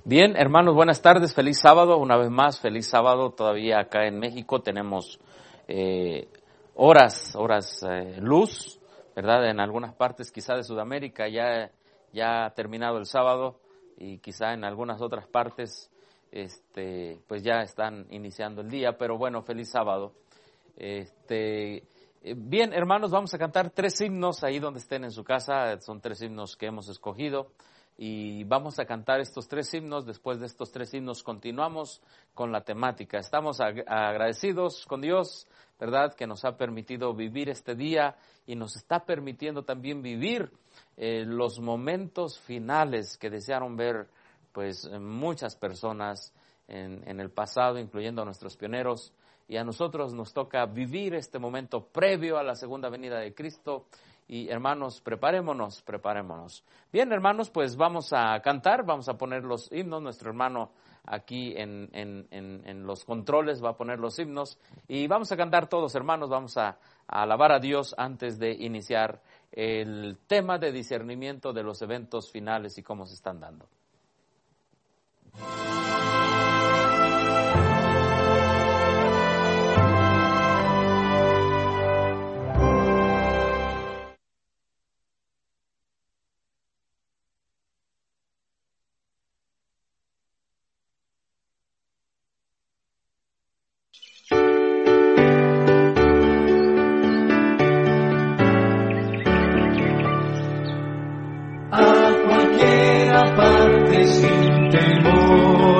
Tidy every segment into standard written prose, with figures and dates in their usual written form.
Bien, hermanos, buenas tardes, feliz sábado, una vez más, feliz sábado. Todavía acá en México tenemos horas luz, ¿verdad? En algunas partes quizá de Sudamérica ya ha terminado el sábado y quizá en algunas otras partes pues ya están iniciando el día, pero bueno, feliz sábado. Bien, hermanos, vamos a cantar 3 himnos ahí donde estén en su casa, son 3 himnos que hemos escogido. Y vamos a cantar estos 3 himnos. Después de estos 3 himnos continuamos con la temática. Estamos agradecidos con Dios, ¿verdad?, que nos ha permitido vivir este día y nos está permitiendo también vivir los momentos finales que desearon ver pues muchas personas en el pasado, incluyendo a nuestros pioneros. Y a nosotros nos toca vivir este momento previo a la segunda venida de Cristo. Y hermanos, preparémonos. Bien, hermanos, pues vamos a cantar, vamos a poner los himnos. Nuestro hermano aquí en los controles va a poner los himnos. Y vamos a cantar todos, hermanos, vamos a alabar a Dios antes de iniciar el tema de discernimiento de los eventos finales y cómo se están dando. Sin temor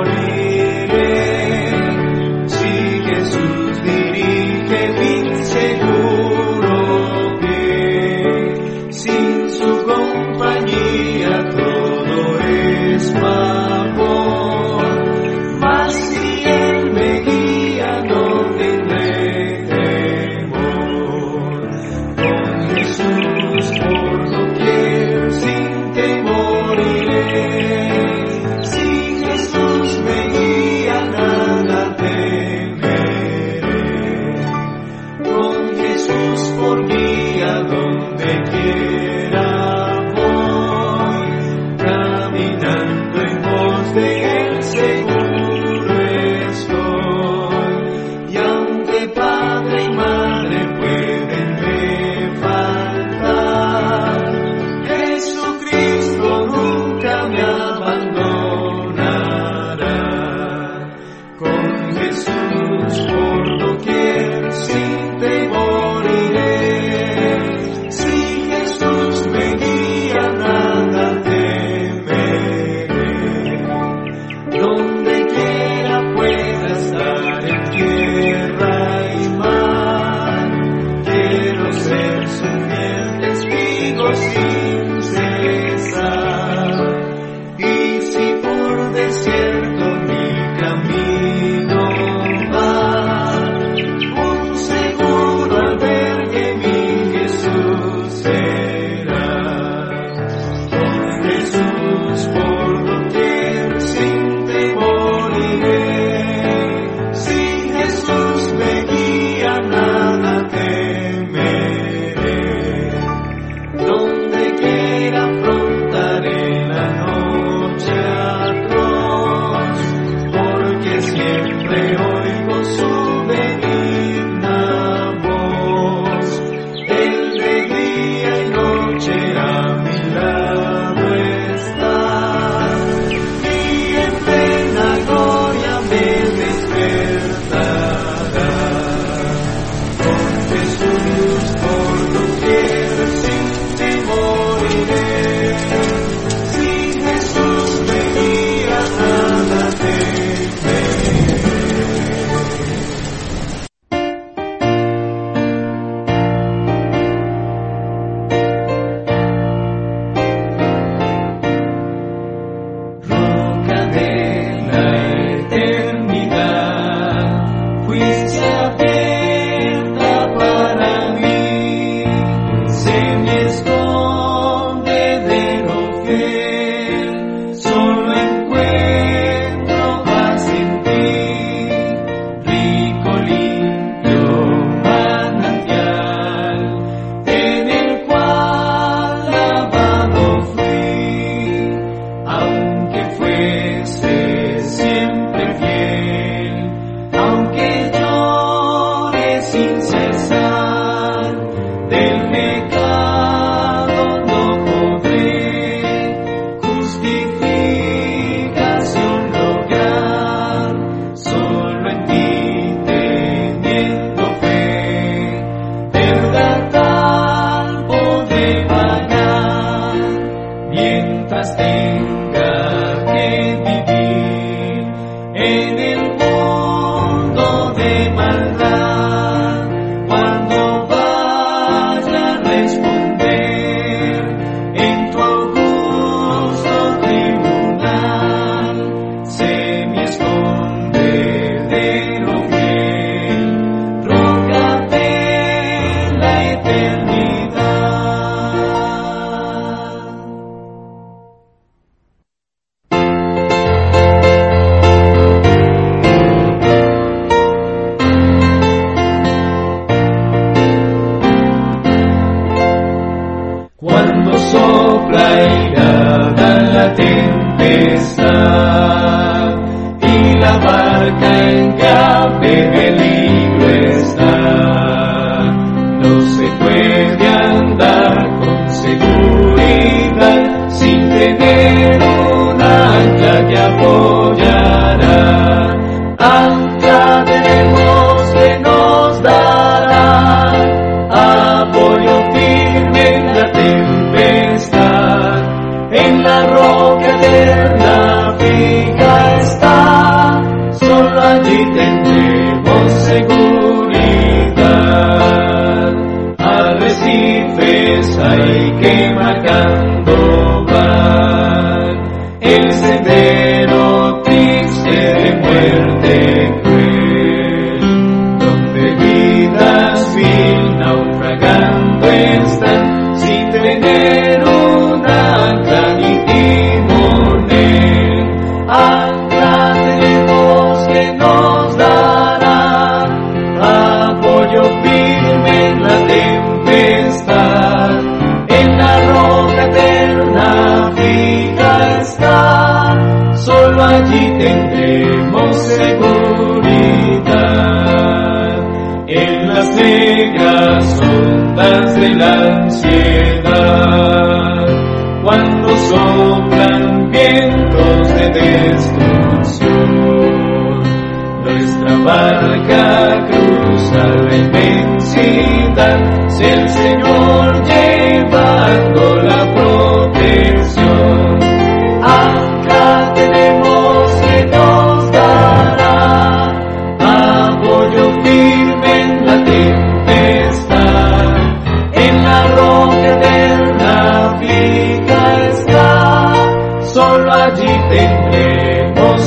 negras ondas de la ansiedad, cuando soplan vientos de destrucción, nuestra barca cruza la inmensidad, si el Señor llevando la protección, ancla tenemos que nos dará apoyo firme en la tempestad, en la roca eterna fija está, solo allí tendremos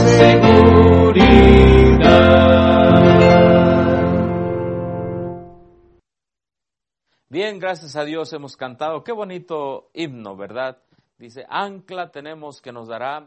seguridad. Bien, gracias a Dios hemos cantado. Qué bonito himno, ¿verdad? Dice, ancla tenemos que nos dará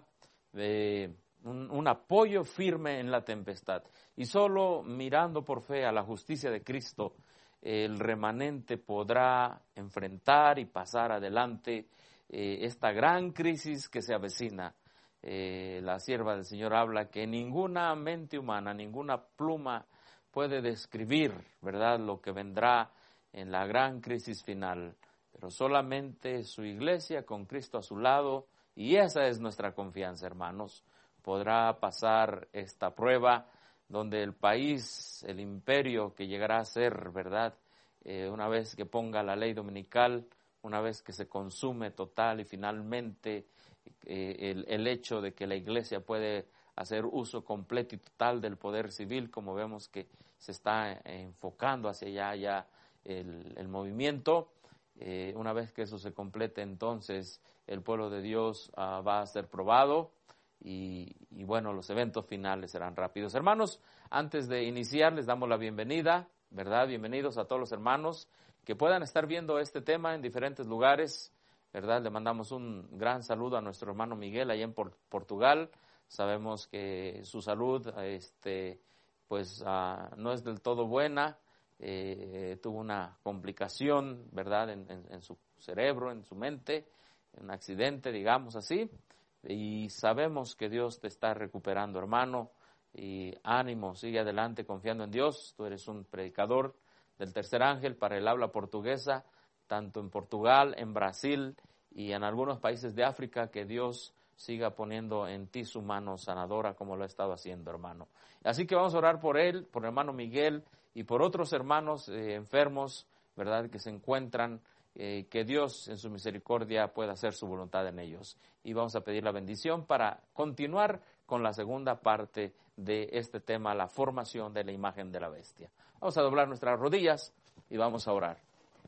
un apoyo firme en la tempestad. Y solo mirando por fe a la justicia de Cristo, el remanente podrá enfrentar y pasar adelante esta gran crisis que se avecina. La sierva del Señor habla que ninguna mente humana, ninguna pluma puede describir, ¿verdad?, lo que vendrá en la gran crisis final, pero solamente su iglesia con Cristo a su lado, y esa es nuestra confianza, hermanos, podrá pasar esta prueba donde el país, el imperio que llegará a ser, ¿verdad?, una vez que ponga la ley dominical, una vez que se consume total y finalmente el hecho de que la iglesia puede hacer uso completo y total del poder civil, como vemos que se está enfocando hacia allá ya el movimiento. Una vez que eso se complete, entonces el pueblo de Dios va a ser probado y bueno, los eventos finales serán rápidos. Hermanos, antes de iniciar les damos la bienvenida, ¿verdad? Bienvenidos a todos los hermanos que puedan estar viendo este tema en diferentes lugares, ¿verdad? Le mandamos un gran saludo a nuestro hermano Miguel allá en Portugal. Sabemos que su salud pues no es del todo buena. Tuvo una complicación, ¿verdad?, en su cerebro, en su mente, un accidente, digamos así, y sabemos que Dios te está recuperando, hermano, y ánimo, sigue adelante confiando en Dios. Tú eres un predicador del tercer ángel para el habla portuguesa, tanto en Portugal, en Brasil y en algunos países de África. Que Dios siga poniendo en ti su mano sanadora como lo ha estado haciendo, hermano. Así que vamos a orar por él, por el hermano Miguel y por otros hermanos enfermos, ¿verdad?, que se encuentran, que Dios en su misericordia pueda hacer su voluntad en ellos. Y vamos a pedir la bendición para continuar con la segunda parte de este tema, la formación de la imagen de la bestia. Vamos a doblar nuestras rodillas y vamos a orar.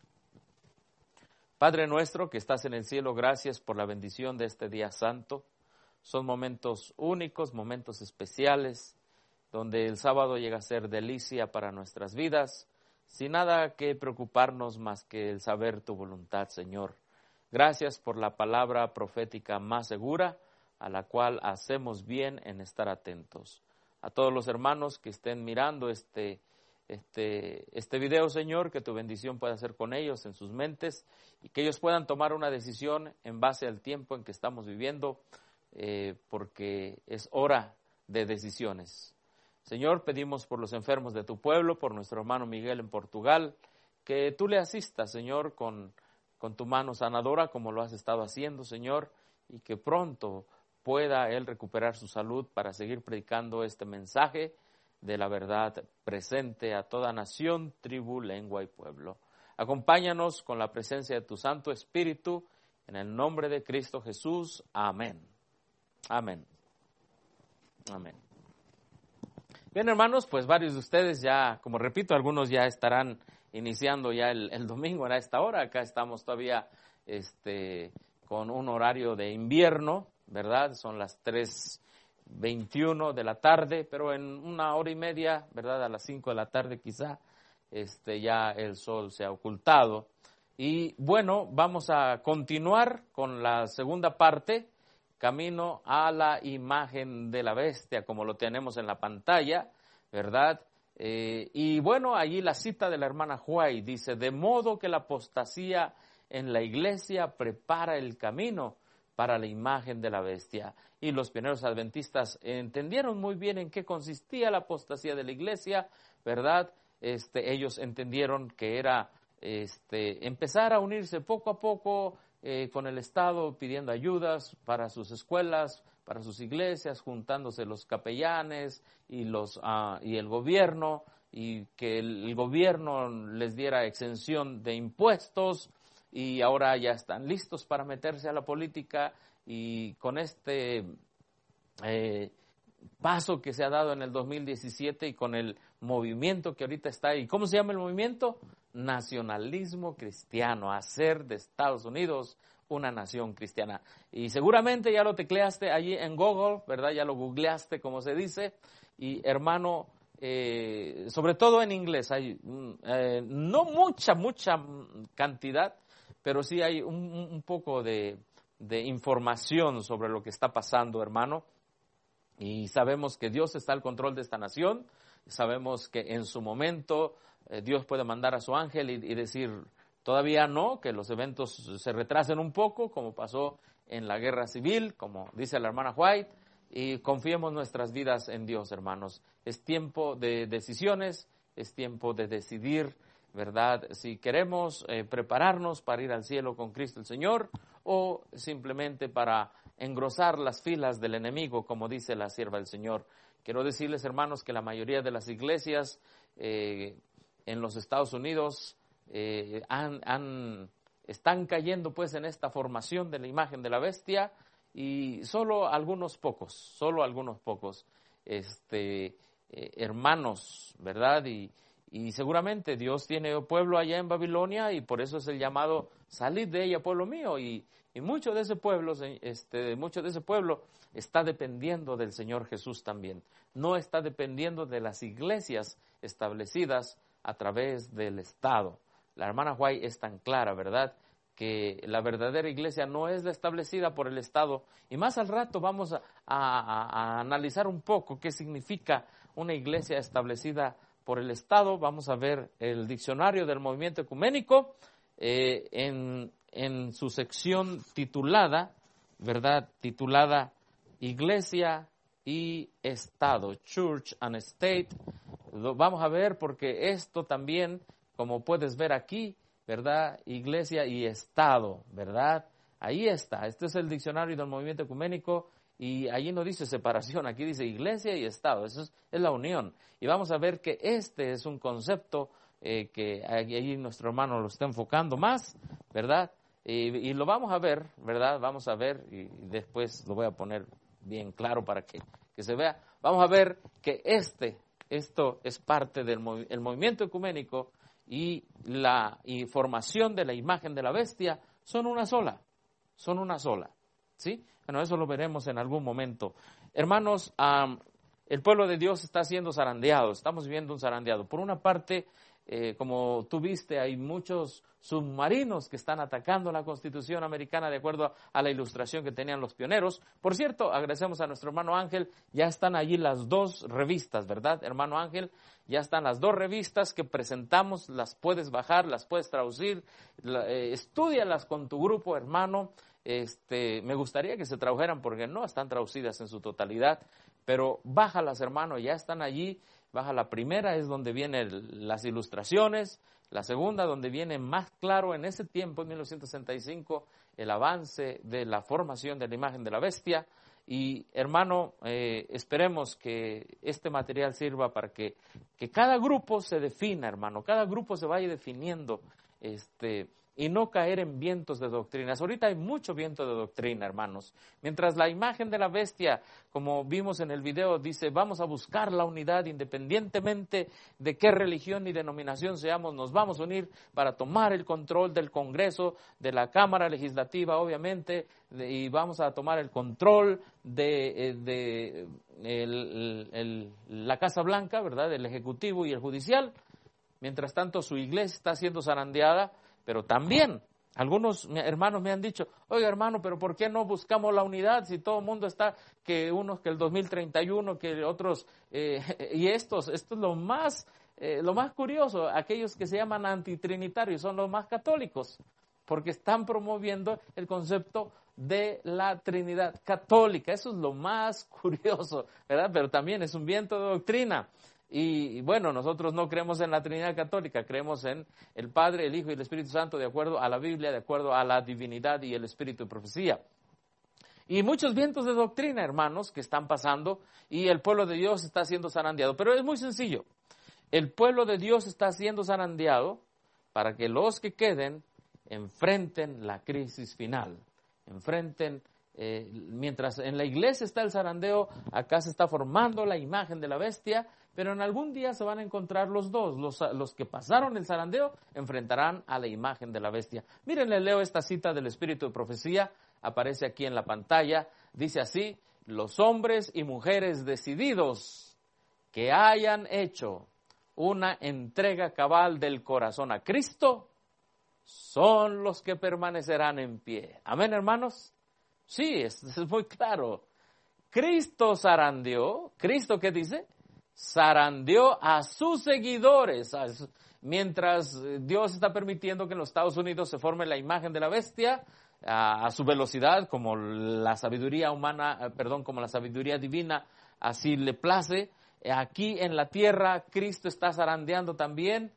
Padre nuestro que estás en el cielo, gracias por la bendición de este día santo. Son momentos únicos, momentos especiales, donde el sábado llega a ser delicia para nuestras vidas, sin nada que preocuparnos más que el saber tu voluntad, Señor. Gracias por la palabra profética más segura, a la cual hacemos bien en estar atentos. A todos los hermanos que estén mirando este video, Señor, que tu bendición pueda ser con ellos, en sus mentes, y que ellos puedan tomar una decisión en base al tiempo en que estamos viviendo, porque es hora de decisiones. Señor, pedimos por los enfermos de tu pueblo, por nuestro hermano Miguel en Portugal, que tú le asistas, Señor, con tu mano sanadora, como lo has estado haciendo, Señor, y que pronto pueda él recuperar su salud para seguir predicando este mensaje de la verdad presente a toda nación, tribu, lengua y pueblo. Acompáñanos con la presencia de tu Santo Espíritu, en el nombre de Cristo Jesús. Amén. Amén. Amén. Bien, hermanos, pues varios de ustedes ya, como repito, algunos ya estarán iniciando ya el domingo a esta hora. Acá estamos todavía con un horario de invierno, ¿verdad? Son las 3:21 de la tarde, pero en una hora y media, ¿verdad?, a las 5 de la tarde quizá, ya el sol se ha ocultado. Y bueno, vamos a continuar con la segunda parte, camino a la imagen de la bestia, como lo tenemos en la pantalla, ¿verdad? Y bueno, allí la cita de la hermana Huay dice, de modo que la apostasía en la iglesia prepara el camino para la imagen de la bestia. Y los pioneros adventistas entendieron muy bien en qué consistía la apostasía de la iglesia, ¿verdad? ellos entendieron que era empezar a unirse poco a poco con el Estado, pidiendo ayudas para sus escuelas, para sus iglesias, juntándose los capellanes y el gobierno, y que el gobierno les diera exención de impuestos, y ahora ya están listos para meterse a la política, y con este paso que se ha dado en el 2017 y con el movimiento que ahorita está ahí. ¿Cómo se llama el movimiento? Nacionalismo cristiano, hacer de Estados Unidos una nación cristiana. Y seguramente ya lo tecleaste allí en Google, ¿verdad? Ya lo googleaste, como se dice. Y hermano, sobre todo en inglés, hay no mucha cantidad, pero sí hay un poco de información sobre lo que está pasando, hermano. Y sabemos que Dios está al control de esta nación. Sabemos que en su momento Dios puede mandar a su ángel y decir, todavía no, que los eventos se retrasen un poco, como pasó en la guerra civil, como dice la hermana White, y confiemos nuestras vidas en Dios, hermanos. Es tiempo de decisiones, es tiempo de decidir, ¿verdad? Si queremos prepararnos para ir al cielo con Cristo el Señor, o simplemente para engrosar las filas del enemigo, como dice la sierva del Señor. Quiero decirles, hermanos, que la mayoría de las iglesias en los Estados Unidos están cayendo pues en esta formación de la imagen de la bestia, y solo algunos pocos, hermanos, ¿verdad? Y seguramente Dios tiene pueblo allá en Babilonia, y por eso es el llamado, salid de ella, pueblo mío, y mucho de ese pueblo, está dependiendo del Señor Jesús también. No está dependiendo de las iglesias establecidas a través del Estado. La hermana White es tan clara, ¿verdad?, que la verdadera iglesia no es la establecida por el Estado. Y más al rato vamos a analizar un poco qué significa una iglesia establecida por el Estado. Vamos a ver el diccionario del movimiento ecuménico en su sección titulada, ¿verdad?, titulada Iglesia y Estado, Church and State. Vamos a ver, porque esto también, como puedes ver aquí, ¿verdad?, Iglesia y Estado, ¿verdad? Ahí está, este es el diccionario del movimiento ecuménico, y allí no dice separación, aquí dice Iglesia y Estado, eso es la unión. Y vamos a ver que este es un concepto que allí nuestro hermano lo está enfocando más, ¿verdad? Y lo vamos a ver, ¿verdad? Vamos a ver, y después lo voy a poner bien claro para que se vea. Vamos a ver que esto es parte del movimiento ecuménico, y la formación de la imagen de la bestia son una sola, ¿sí? Bueno, eso lo veremos en algún momento. Hermanos, el pueblo de Dios está siendo zarandeado, estamos viviendo un zarandeado. Por una parte, como tú viste, hay muchos submarinos que están atacando la Constitución americana de acuerdo a la ilustración que tenían los pioneros. Por cierto, agradecemos a nuestro hermano Ángel, ya están allí las 2 revistas, ¿verdad, hermano Ángel? Ya están las 2 revistas que presentamos, las puedes bajar, las puedes traducir, estúdialas con tu grupo, hermano. Me gustaría que se tradujeran porque no están traducidas en su totalidad, pero bájalas, hermano, ya están allí. Baja la primera, es donde vienen las ilustraciones. La segunda, donde viene más claro en ese tiempo, en 1965, el avance de la formación de la imagen de la bestia. Y hermano, esperemos que este material sirva para que cada grupo se defina, hermano, cada grupo se vaya definiendo, y no caer en vientos de doctrinas. Ahorita hay mucho viento de doctrina, hermanos. Mientras la imagen de la bestia, como vimos en el video, dice, vamos a buscar la unidad independientemente de qué religión y denominación seamos, nos vamos a unir para tomar el control del Congreso, de la Cámara Legislativa, obviamente, y vamos a tomar el control de la Casa Blanca, ¿verdad?, del Ejecutivo y el Judicial. Mientras tanto, su iglesia está siendo zarandeada. Pero también algunos hermanos me han dicho, oiga, hermano, pero ¿por qué no buscamos la unidad si todo el mundo está, que unos que el 2031, que otros, y esto es lo más curioso, aquellos que se llaman antitrinitarios son los más católicos, porque están promoviendo el concepto de la Trinidad católica. Eso es lo más curioso, ¿verdad? Pero también es un viento de doctrina. Y bueno, nosotros no creemos en la Trinidad Católica, creemos en el Padre, el Hijo y el Espíritu Santo de acuerdo a la Biblia, de acuerdo a la divinidad y el espíritu de profecía. Y muchos vientos de doctrina, hermanos, que están pasando y el pueblo de Dios está siendo zarandeado. Pero es muy sencillo. El pueblo de Dios está siendo zarandeado para que los que queden enfrenten la crisis final. Mientras en la iglesia está el zarandeo, acá se está formando la imagen de la bestia, pero en algún día se van a encontrar los dos. Los que pasaron el zarandeo enfrentarán a la imagen de la bestia. Miren, les leo esta cita del Espíritu de Profecía. Aparece aquí en la pantalla, dice así: los hombres y mujeres decididos que hayan hecho una entrega cabal del corazón a Cristo son los que permanecerán en pie. Amén, hermanos. Sí, es muy claro. Cristo zarandeó. ¿Cristo qué dice? Zarandeó a sus seguidores. Mientras Dios está permitiendo que en los Estados Unidos se forme la imagen de la bestia, a su velocidad, como la sabiduría humana, como la sabiduría divina así le place. Aquí en la tierra Cristo está zarandeando también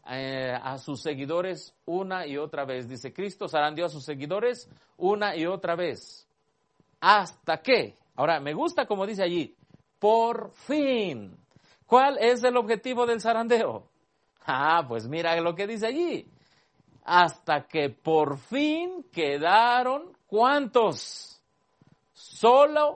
a sus seguidores una y otra vez. Dice, Cristo zarandeó a sus seguidores una y otra vez. ¿Hasta qué? Ahora, me gusta como dice allí, por fin. ¿Cuál es el objetivo del zarandeo? Pues mira lo que dice allí. Hasta que por fin quedaron, ¿cuántos? Solo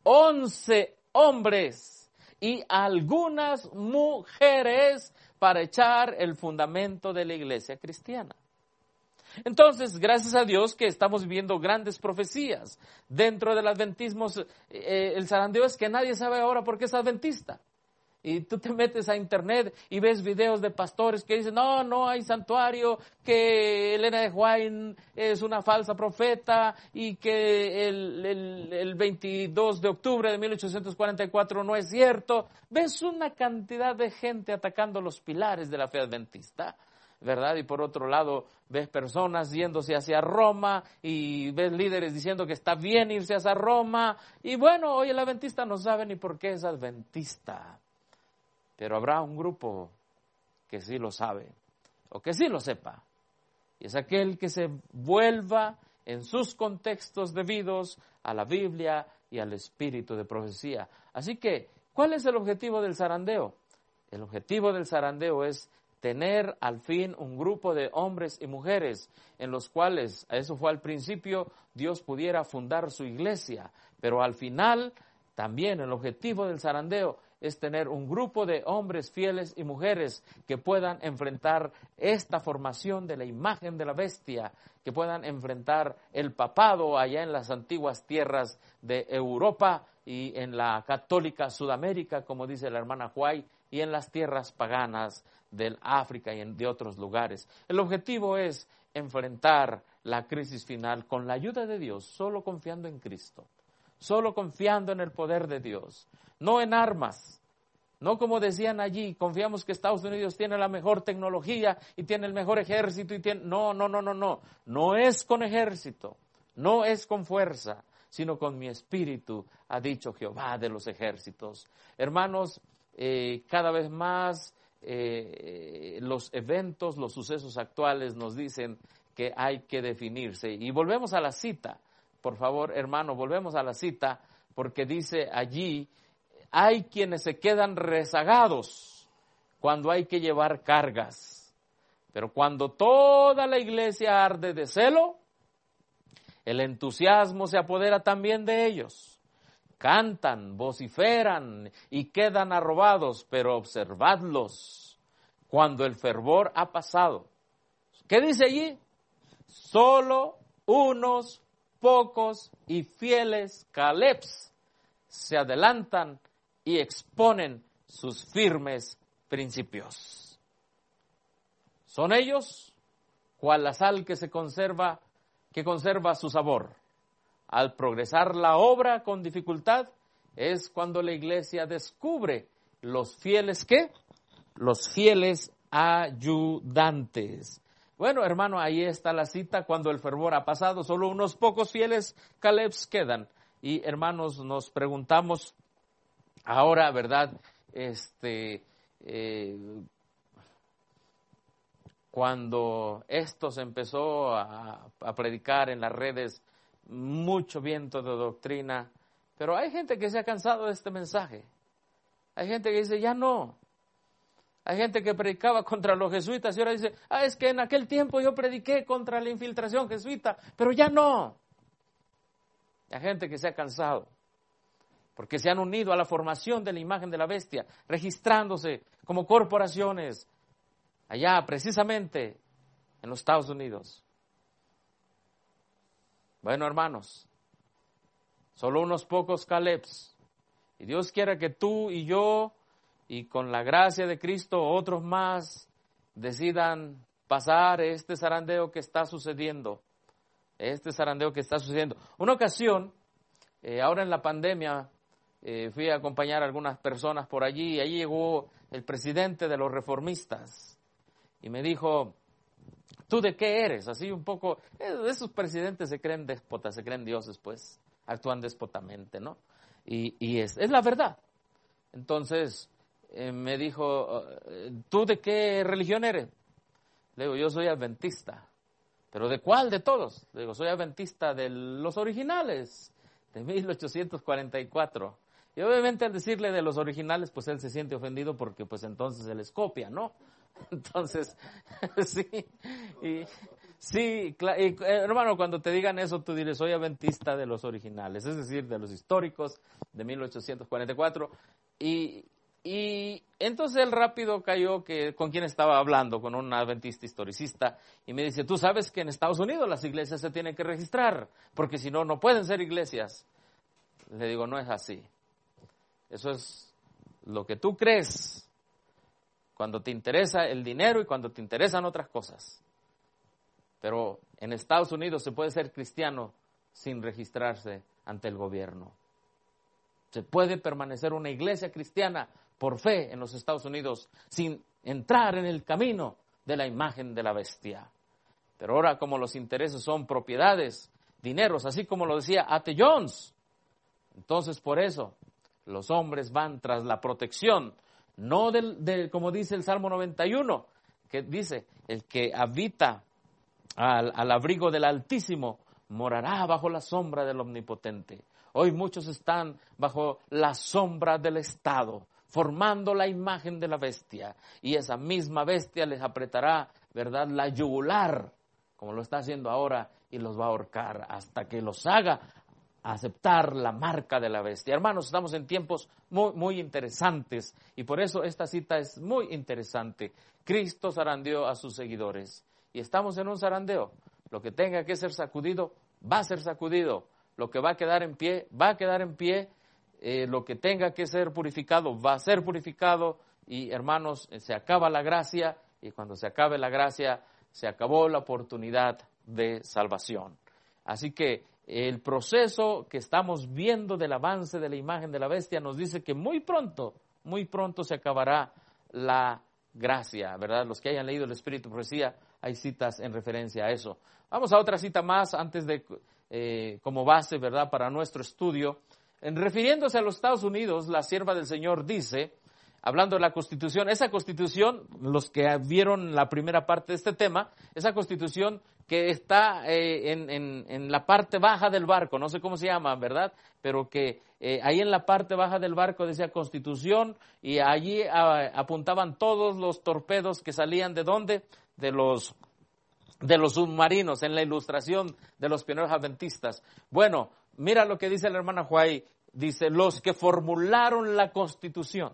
11 hombres y algunas mujeres para echar el fundamento de la iglesia cristiana. Entonces, gracias a Dios que estamos viviendo grandes profecías. Dentro del adventismo, el zarandeo es que nadie sabe ahora por qué es adventista. Y tú te metes a internet y ves videos de pastores que dicen, no hay santuario, que Elena de White es una falsa profeta y que el 22 de octubre de 1844 no es cierto. Ves una cantidad de gente atacando los pilares de la fe adventista, ¿verdad? Y por otro lado, ves personas yéndose hacia Roma y ves líderes diciendo que está bien irse hacia Roma. Y bueno, hoy el adventista no sabe ni por qué es adventista. Pero habrá un grupo que sí lo sabe, o que sí lo sepa. Y es aquel que se vuelva en sus contextos debidos a la Biblia y al espíritu de profecía. Así que, ¿cuál es el objetivo del zarandeo? El objetivo del zarandeo es tener al fin un grupo de hombres y mujeres en los cuales, eso fue al principio, Dios pudiera fundar su iglesia. Pero al final, también el objetivo del zarandeo es tener un grupo de hombres fieles y mujeres que puedan enfrentar esta formación de la imagen de la bestia, que puedan enfrentar el papado allá en las antiguas tierras de Europa y en la católica Sudamérica, como dice la hermana White, y en las tierras paganas del África y de otros lugares. El objetivo es enfrentar la crisis final con la ayuda de Dios, solo confiando en Cristo, solo confiando en el poder de Dios. No en armas, no como decían allí, confiamos que Estados Unidos tiene la mejor tecnología y tiene el mejor ejército. No es con ejército, no es con fuerza, sino con mi espíritu, ha dicho Jehová de los ejércitos. Hermanos, cada vez más los eventos, los sucesos actuales nos dicen que hay que definirse. Y volvemos a la cita, por favor, hermano, volvemos a la cita, porque dice allí, hay quienes se quedan rezagados cuando hay que llevar cargas, pero cuando toda la iglesia arde de celo, el entusiasmo se apodera también de ellos. Cantan, vociferan y quedan arrobados, pero observadlos cuando el fervor ha pasado. ¿Qué dice allí? Solo unos pocos y fieles calebs se adelantan y exponen sus firmes principios. Son ellos, cual la sal que conserva su sabor. Al progresar la obra con dificultad, es cuando la iglesia descubre los fieles, ¿qué? Los fieles ayudantes. Bueno, hermano, ahí está la cita, cuando el fervor ha pasado, solo unos pocos fieles calebs quedan. Y hermanos, nos preguntamos ahora, ¿verdad? cuando esto se empezó a predicar en las redes, mucho viento de doctrina, pero hay gente que se ha cansado de este mensaje. Hay gente que dice, ya no. Hay gente que predicaba contra los jesuitas y ahora dice, es que en aquel tiempo yo prediqué contra la infiltración jesuita, pero ya no. Hay gente que se ha cansado, porque se han unido a la formación de la imagen de la bestia, registrándose como corporaciones, allá precisamente en los Estados Unidos. Bueno, hermanos, solo unos pocos Calebs, y Dios quiera que tú y yo, y con la gracia de Cristo, otros más, decidan pasar este zarandeo que está sucediendo. Una ocasión, ahora en la pandemia, fui a acompañar a algunas personas por allí, y allí llegó el presidente de los reformistas, y me dijo, ¿tú de qué eres? Así un poco, esos presidentes se creen déspotas, se creen dioses, pues, actúan déspotamente, ¿no? Y es la verdad. Entonces, me dijo, ¿tú de qué religión eres? Le digo, yo soy adventista. ¿Pero de cuál de todos? Le digo, soy adventista de los originales, de 1844. Y obviamente al decirle de los originales, pues él se siente ofendido porque pues entonces él les copia, ¿no? Entonces, sí, hermano, cuando te digan eso, tú diles, soy adventista de los originales, es decir, de los históricos de 1844. Y entonces él rápido cayó que con quién estaba hablando, con un adventista historicista, y me dice, tú sabes que en Estados Unidos las iglesias se tienen que registrar, porque si no, no pueden ser iglesias. Le digo, no es así. Eso es lo que tú crees cuando te interesa el dinero y cuando te interesan otras cosas. Pero en Estados Unidos se puede ser cristiano sin registrarse ante el gobierno. Se puede permanecer una iglesia cristiana por fe en los Estados Unidos sin entrar en el camino de la imagen de la bestia. Pero ahora, como los intereses son propiedades, dineros, así como lo decía A.T. Jones, entonces por eso los hombres van tras la protección, no como dice el Salmo 91, que dice, el que habita al abrigo del Altísimo morará bajo la sombra del Omnipotente. Hoy muchos están bajo la sombra del Estado, formando la imagen de la bestia, y esa misma bestia les apretará, ¿verdad?, la yugular, como lo está haciendo ahora, y los va a ahorcar hasta que los haga aceptar la marca de la bestia. Hermanos, estamos en tiempos muy, muy interesantes, y por eso esta cita es muy interesante. Cristo zarandeó a sus seguidores, y estamos en un zarandeo. Lo que tenga que ser sacudido, va a ser sacudido. Lo que va a quedar en pie, va a quedar en pie. Lo que tenga que ser purificado, va a ser purificado. Y hermanos, se acaba la gracia, y cuando se acabe la gracia, se acabó la oportunidad de salvación. Así que el proceso que estamos viendo del avance de la imagen de la bestia nos dice que muy pronto se acabará la gracia, ¿verdad? Los que hayan leído el Espíritu de Profecía, hay citas en referencia a eso. Vamos a otra cita más antes de, como base, ¿verdad?, para nuestro estudio. Refiriéndose a los Estados Unidos, la sierva del Señor dice, hablando de la Constitución, esa Constitución, los que vieron la primera parte de este tema, esa Constitución que está en la parte baja del barco, no sé cómo se llama, ¿verdad?, pero que ahí en la parte baja del barco decía Constitución, y allí apuntaban todos los torpedos que salían ¿de dónde? De los submarinos, en la ilustración de los pioneros adventistas. Bueno, mira lo que dice la hermana Huay, dice, los que formularon la Constitución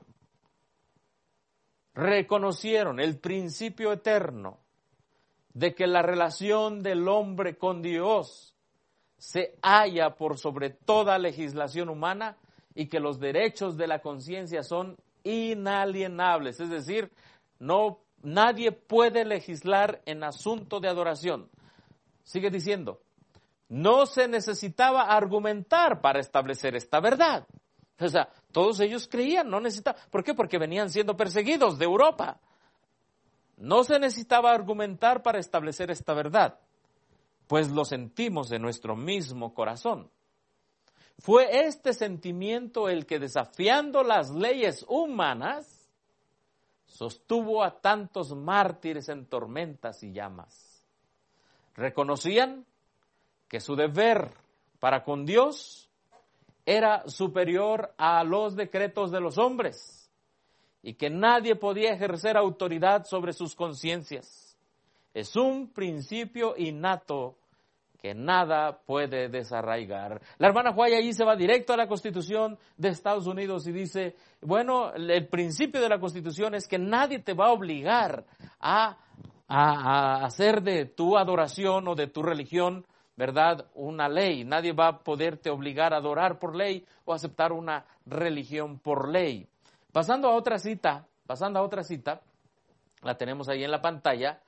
reconocieron el principio eterno de que la relación del hombre con Dios se halla por sobre toda legislación humana y que los derechos de la conciencia son inalienables, es decir, nadie puede legislar en asunto de adoración. Sigue diciendo, no se necesitaba argumentar para establecer esta verdad. O sea, todos ellos creían, no necesitaban. ¿Por qué? Porque venían siendo perseguidos de Europa. No se necesitaba argumentar para establecer esta verdad, pues lo sentimos en nuestro mismo corazón. Fue este sentimiento el que, desafiando las leyes humanas, sostuvo a tantos mártires en tormentas y llamas. Reconocían que su deber para con Dios era superior a los decretos de los hombres y que nadie podía ejercer autoridad sobre sus conciencias. Es un principio innato que nada puede desarraigar. La hermana White allí se va directo a la Constitución de Estados Unidos y dice, bueno, el principio de la Constitución es que nadie te va a obligar a hacer de tu adoración o de tu religión, ¿verdad?, una ley. Nadie va a poderte obligar a adorar por ley o aceptar una religión por ley. Pasando a otra cita, la tenemos ahí en la pantalla,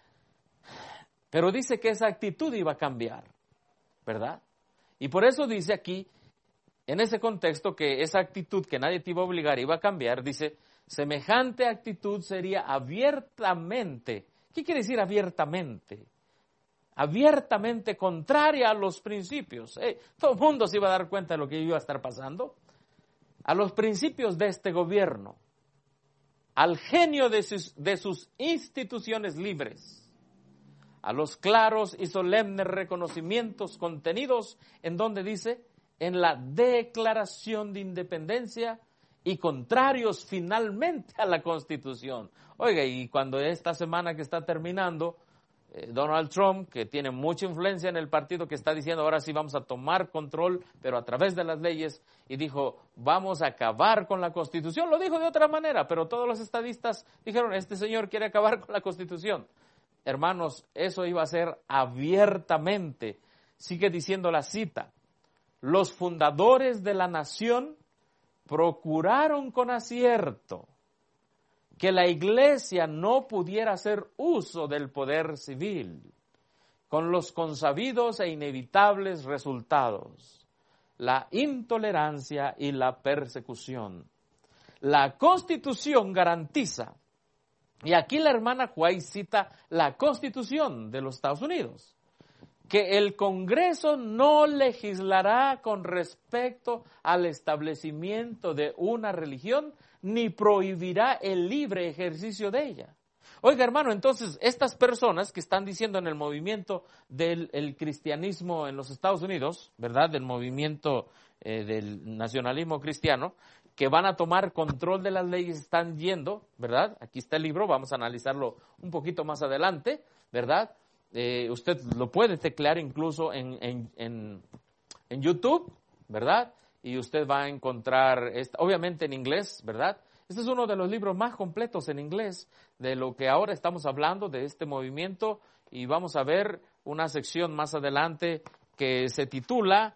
pero dice que esa actitud iba a cambiar, ¿verdad? Y por eso dice aquí, en ese contexto, que esa actitud que nadie te iba a obligar iba a cambiar. Dice, semejante actitud sería abiertamente. ¿Qué quiere decir abiertamente? Abiertamente contraria a los principios. Todo el mundo se iba a dar cuenta de lo que iba a estar pasando. A los principios de este gobierno, al genio de sus instituciones libres, a los claros y solemnes reconocimientos contenidos en donde dice, en la Declaración de Independencia y contrarios finalmente a la Constitución. Oiga, y cuando esta semana que está terminando, Donald Trump, que tiene mucha influencia en el partido, que está diciendo ahora sí vamos a tomar control, pero a través de las leyes, y dijo, vamos a acabar con la Constitución. Lo dijo de otra manera, pero todos los estadistas dijeron, este señor quiere acabar con la Constitución. Hermanos, eso iba a ser abiertamente. Sigue diciendo la cita. Los fundadores de la nación procuraron con acierto que la iglesia no pudiera hacer uso del poder civil, con los consabidos e inevitables resultados, la intolerancia y la persecución. La Constitución garantiza. Y aquí la hermana White cita la Constitución de los Estados Unidos, que el Congreso no legislará con respecto al establecimiento de una religión, ni prohibirá el libre ejercicio de ella. Oiga, hermano, entonces, estas personas que están diciendo en el movimiento del cristianismo en los Estados Unidos, ¿verdad?, del movimiento del nacionalismo cristiano, que van a tomar control de las leyes, están yendo, ¿verdad? Aquí está el libro, vamos a analizarlo un poquito más adelante, ¿verdad? Usted lo puede teclear incluso en YouTube, ¿verdad? Y usted va a encontrar, obviamente en inglés, ¿verdad? Este es uno de los libros más completos en inglés de lo que ahora estamos hablando, de este movimiento, y vamos a ver una sección más adelante que se titula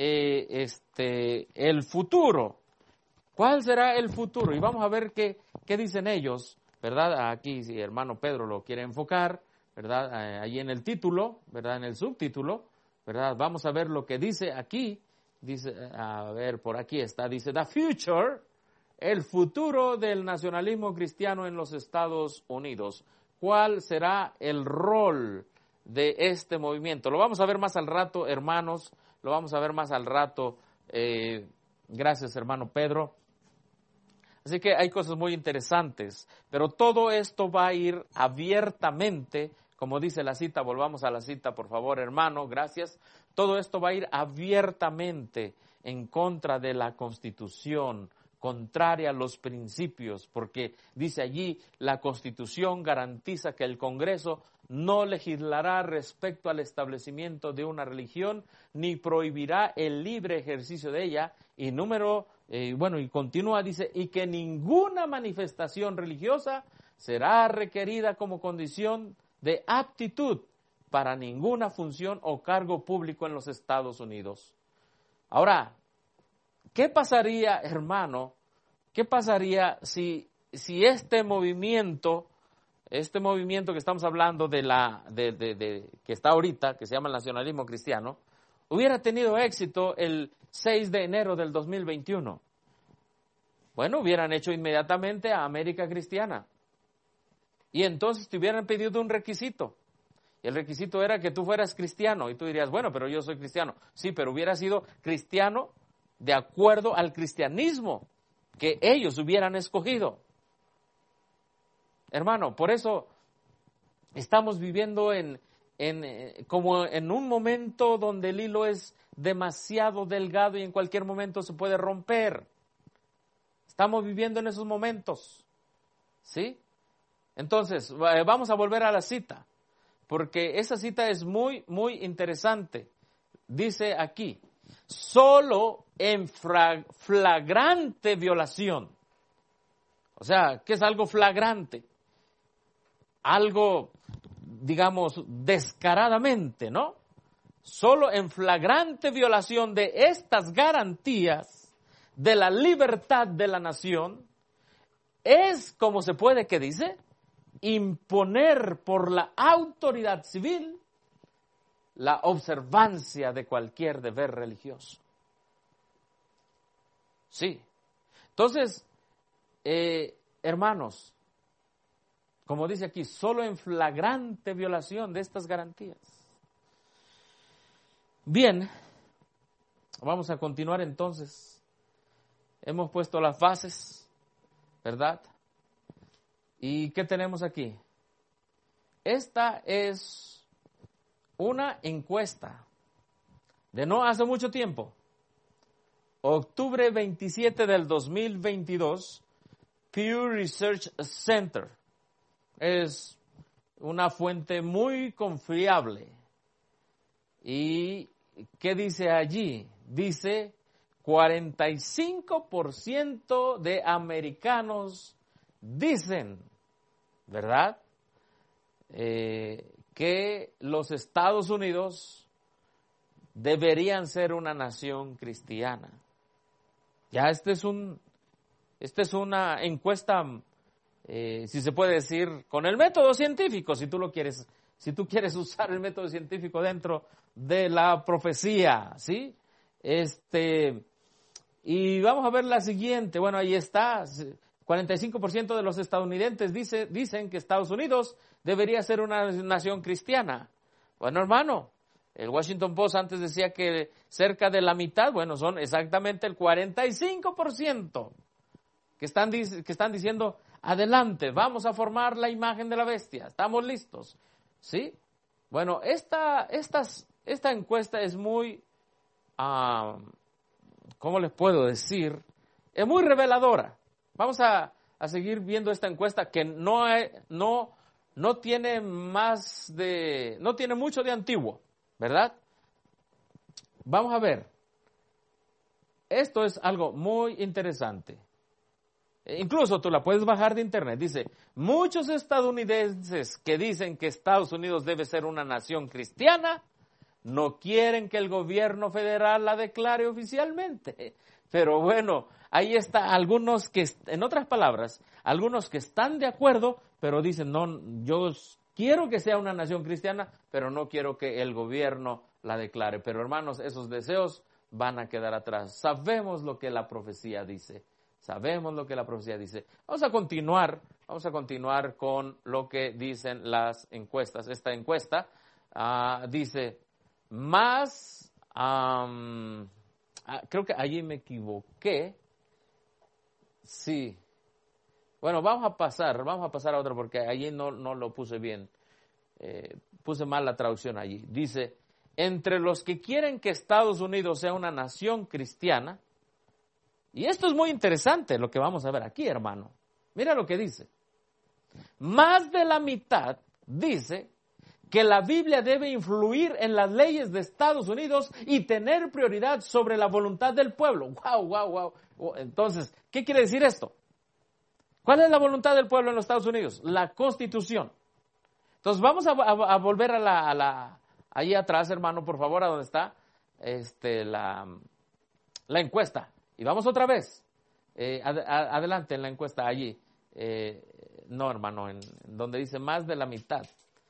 El futuro. ¿Cuál será el futuro? Y vamos a ver qué dicen ellos, ¿verdad? Aquí, si hermano Pedro lo quiere enfocar, ¿verdad? Ahí en el título, ¿verdad? En el subtítulo, ¿verdad? Vamos a ver lo que dice aquí. Dice, a ver, por aquí está, dice, The Future, el futuro del nacionalismo cristiano en los Estados Unidos. ¿Cuál será el rol de este movimiento? Lo vamos a ver más al rato, hermanos, lo vamos a ver más al rato. Gracias, hermano Pedro. Así que hay cosas muy interesantes, pero todo esto va a ir abiertamente, como dice la cita, volvamos a la cita, por favor, hermano, gracias. Todo esto va a ir abiertamente en contra de la Constitución, contraria a los principios, porque dice allí, la Constitución garantiza que el Congreso no legislará respecto al establecimiento de una religión, ni prohibirá el libre ejercicio de ella, y y continúa, dice, y que ninguna manifestación religiosa será requerida como condición de aptitud para ninguna función o cargo público en los Estados Unidos. Ahora, ¿qué pasaría, hermano? ¿Qué pasaría si este movimiento que estamos hablando que está ahorita, que se llama el nacionalismo cristiano, hubiera tenido éxito el 6 de enero del 2021? Bueno, hubieran hecho inmediatamente a América Cristiana. Y entonces te hubieran pedido un requisito. Y el requisito era que tú fueras cristiano. Y tú dirías, bueno, pero yo soy cristiano. Sí, pero hubiera sido cristiano de acuerdo al cristianismo que ellos hubieran escogido. Hermano, por eso estamos viviendo como en un momento donde el hilo es demasiado delgado y en cualquier momento se puede romper. Estamos viviendo en esos momentos, ¿sí? Entonces, vamos a volver a la cita, porque esa cita es muy, muy interesante. Dice aquí, solo en flagrante violación. O sea, ¿qué es algo flagrante? Algo, digamos, descaradamente, ¿no? Solo en flagrante violación de estas garantías de la libertad de la nación, es como se puede, ¿qué dice? Imponer por la autoridad civil la observancia de cualquier deber religioso. Sí. Entonces, hermanos, como dice aquí, solo en flagrante violación de estas garantías. Bien, vamos a continuar entonces. Hemos puesto las bases, ¿verdad? ¿Y qué tenemos aquí? Esta es una encuesta de no hace mucho tiempo. Octubre 27 del 2022, Pew Research Center. Es una fuente muy confiable. ¿Y qué dice allí? Dice 45% de americanos dicen, ¿verdad?, que los Estados Unidos deberían ser una nación cristiana. Ya esta es una encuesta, si se puede decir, con el método científico, si tú quieres usar el método científico dentro de la profecía, ¿sí? Y vamos a ver la siguiente. Bueno, ahí está. 45% de los estadounidenses dicen que Estados Unidos debería ser una nación cristiana. Bueno, hermano, el Washington Post antes decía que cerca de la mitad, bueno, son exactamente el 45% que están diciendo, adelante, vamos a formar la imagen de la bestia, estamos listos, ¿sí? Bueno, esta encuesta es muy, ¿cómo les puedo decir? Es muy reveladora. Vamos a seguir viendo esta encuesta que no tiene mucho de antiguo, ¿verdad? Vamos a ver. Esto es algo muy interesante. Incluso tú la puedes bajar de internet. Dice, muchos estadounidenses que dicen que Estados Unidos debe ser una nación cristiana no quieren que el gobierno federal la declare oficialmente. Pero bueno, ahí está algunos que, en otras palabras, algunos que están de acuerdo, pero dicen, no, yo quiero que sea una nación cristiana, pero no quiero que el gobierno la declare. Pero hermanos, esos deseos van a quedar atrás. Sabemos lo que la profecía dice. Sabemos lo que la profecía dice. Vamos a continuar con lo que dicen las encuestas. Esta encuesta dice, más, creo que allí me equivoqué. Sí. Bueno, vamos a pasar a otra porque allí no lo puse bien. Puse mal la traducción allí. Dice, entre los que quieren que Estados Unidos sea una nación cristiana, y esto es muy interesante lo que vamos a ver aquí, hermano. Mira lo que dice. Más de la mitad dice que la Biblia debe influir en las leyes de Estados Unidos y tener prioridad sobre la voluntad del pueblo. ¡Wow! Entonces, ¿qué quiere decir esto? ¿Cuál es la voluntad del pueblo en los Estados Unidos? La Constitución. Entonces, vamos a volver ahí atrás, hermano, por favor, a donde está la encuesta. Y vamos otra vez. Adelante en la encuesta allí. No, hermano, en donde dice más de la mitad.